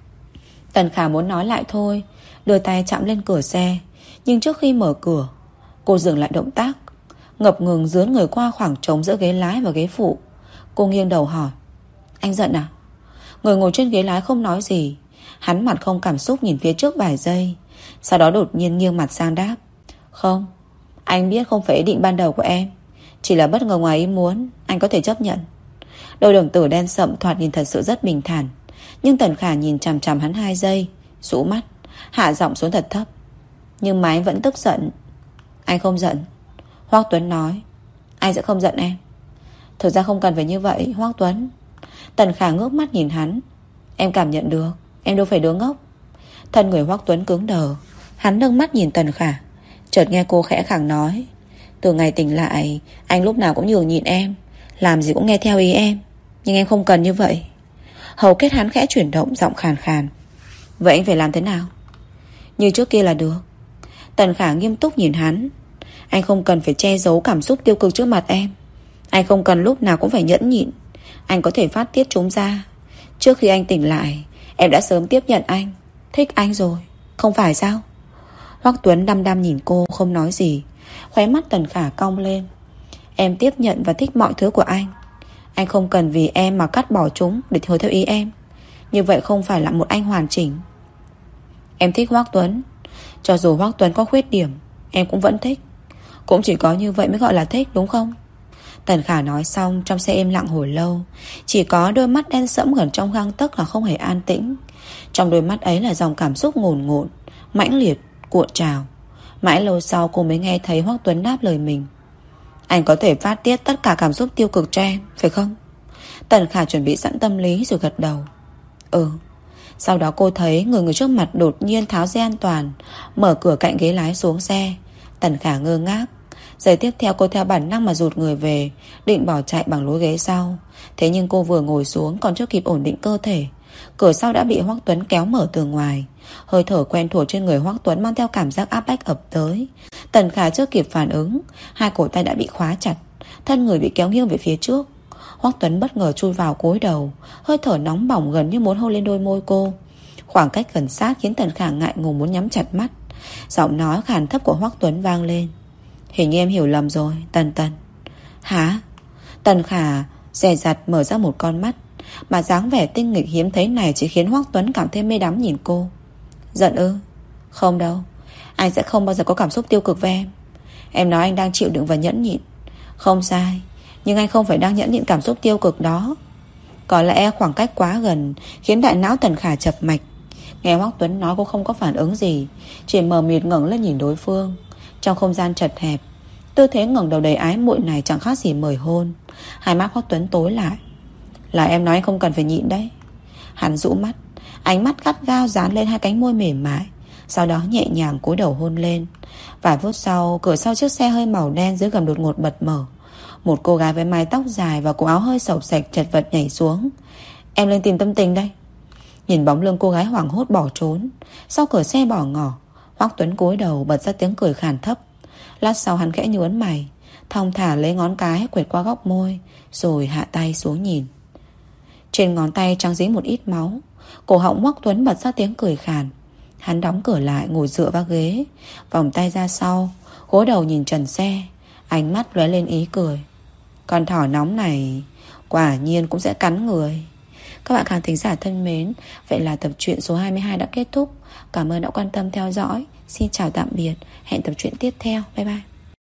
[SPEAKER 2] Tần Khả muốn nói lại thôi, đưa tay chạm lên cửa xe. Nhưng trước khi mở cửa, cô dừng lại động tác, ngập ngừng dướn người qua khoảng trống giữa ghế lái và ghế phụ. Cô nghiêng đầu hỏi. Anh giận à? Người ngồi trên ghế lái không nói gì. Hắn mặt không cảm xúc nhìn phía trước vài giây, sau đó đột nhiên nghiêng mặt sang đáp. Không, anh biết không phải ý định ban đầu của em, chỉ là bất ngờ ngoài ý muốn. Anh có thể chấp nhận. Đôi đồng tử đen sậm thoạt nhìn thật sự rất bình thản. Nhưng Tần Khả nhìn chằm chằm hắn 2 giây, rũ mắt, hạ giọng xuống thật thấp. Nhưng mà anh vẫn tức giận. Anh không giận. Hoắc Tuấn nói. Anh sẽ không giận em. Thực ra không cần phải như vậy Hoắc Tuấn. Tần Khả ngước mắt nhìn hắn. Em cảm nhận được, em đâu phải đứa ngốc. Thân người Hoắc Tuấn cứng đờ. Hắn nâng mắt nhìn Tần Khả. Chợt nghe cô khẽ khàng nói. Từ ngày tỉnh lại, anh lúc nào cũng nhường nhịn em, làm gì cũng nghe theo ý em. Nhưng em không cần như vậy. Hầu kết hắn khẽ chuyển động, giọng khàn khàn. Vậy anh phải làm thế nào? Như trước kia là được. Tần Khả nghiêm túc nhìn hắn. Anh không cần phải che giấu cảm xúc tiêu cực trước mặt em. Anh không cần lúc nào cũng phải nhẫn nhịn. Anh có thể phát tiết chúng ra. Trước khi anh tỉnh lại, em đã sớm tiếp nhận anh, thích anh rồi, không phải sao? Hoắc Tuấn đăm đăm nhìn cô không nói gì. Khóe mắt Tần Khả cong lên. Em tiếp nhận và thích mọi thứ của anh. Anh không cần vì em mà cắt bỏ chúng để theo theo ý em. Như vậy không phải là một anh hoàn chỉnh. Em thích Hoắc Tuấn. Cho dù Hoắc Tuấn có khuyết điểm, em cũng vẫn thích. Cũng chỉ có như vậy mới gọi là thích, đúng không? Tần Khả nói xong, trong xe im lặng hồi lâu. Chỉ có đôi mắt đen sẫm gần trong gang tấc là không hề an tĩnh. Trong đôi mắt ấy là dòng cảm xúc ngồn ngộn, mãnh liệt, cuộn trào. Mãi lâu sau cô mới nghe thấy Hoắc Tuấn đáp lời mình. Anh có thể phát tiết tất cả cảm xúc tiêu cực cho em, phải không? Tần Khả chuẩn bị sẵn tâm lý rồi gật đầu. Sau đó cô thấy người trước mặt đột nhiên tháo dây an toàn, mở cửa cạnh ghế lái xuống xe. Tần Khả ngơ ngác. Giây tiếp theo cô theo bản năng mà rụt người về, định bỏ chạy bằng lối ghế sau. Thế nhưng cô vừa ngồi xuống còn chưa kịp ổn định cơ thể, cửa sau đã bị Hoắc Tuấn kéo mở từ ngoài. Hơi thở quen thuộc trên người Hoắc Tuấn mang theo cảm giác áp bách ập tới. Tần Khả chưa kịp phản ứng, 2 cổ tay đã bị khóa chặt, thân người bị kéo nghiêng về phía trước. Hoắc Tuấn bất ngờ chui vào cúi đầu, hơi thở nóng bỏng gần như muốn hôn lên đôi môi cô. Khoảng cách gần sát khiến Tần Khả ngại ngùng muốn nhắm chặt mắt. Giọng nói khàn thấp của Hoắc Tuấn vang lên. Hình như em hiểu lầm rồi, Tần Tần. Hả? Tần Khả dè dặt mở ra một con mắt, mà dáng vẻ tinh nghịch hiếm thấy này chỉ khiến Hoắc Tuấn cảm thêm mê đắm nhìn cô. Giận ư? Không đâu, anh sẽ không bao giờ có cảm xúc tiêu cực với em. Em nói anh đang chịu đựng và nhẫn nhịn. Không sai, nhưng anh không phải đang nhẫn nhịn cảm xúc tiêu cực đó. Có lẽ khoảng cách quá gần khiến đại não Tần Khả chập mạch. Nghe Hoắc Tuấn nói cô không có phản ứng gì, chỉ mờ mịt ngẩng lên nhìn đối phương. Trong không gian chật hẹp, tư thế ngẩng đầu đầy ái muội này chẳng khác gì mời hôn. Hai mắt Hoắc Tuấn tối lại. Là em nói anh không cần phải nhịn đấy. Hắn rũ mắt, ánh mắt gắt gao dán lên hai cánh môi mềm mại, sau đó nhẹ nhàng cúi đầu hôn lên. Vài phút sau, cửa sau chiếc xe hơi màu đen dưới gầm đột ngột bật mở. Một cô gái với mái tóc dài và cổ áo hơi xộc xệch chật vật nhảy xuống. Em lên tìm Tâm Tình đây. Nhìn bóng lưng cô gái hoảng hốt bỏ trốn, sau cửa xe bỏ ngỏ, Hoắc Tuấn cúi đầu bật ra tiếng cười khàn thấp. Lát sau hắn khẽ nhướng mày, thong thả lấy ngón cái quệt qua góc môi, rồi hạ tay xuống nhìn. Trên ngón tay trắng dính một ít máu. Cổ họng Hoắc Tuấn bật ra tiếng cười khàn. Hắn đóng cửa lại, ngồi dựa vào ghế, vòng tay ra sau, gối đầu nhìn trần xe, ánh mắt lóe lên ý cười. Con thỏ nóng này quả nhiên cũng sẽ cắn người. Các bạn khán thính giả thân mến, vậy là tập truyện số 22 đã kết thúc. Cảm ơn đã quan tâm theo dõi. Xin chào tạm biệt. Hẹn tập truyện tiếp theo. Bye bye.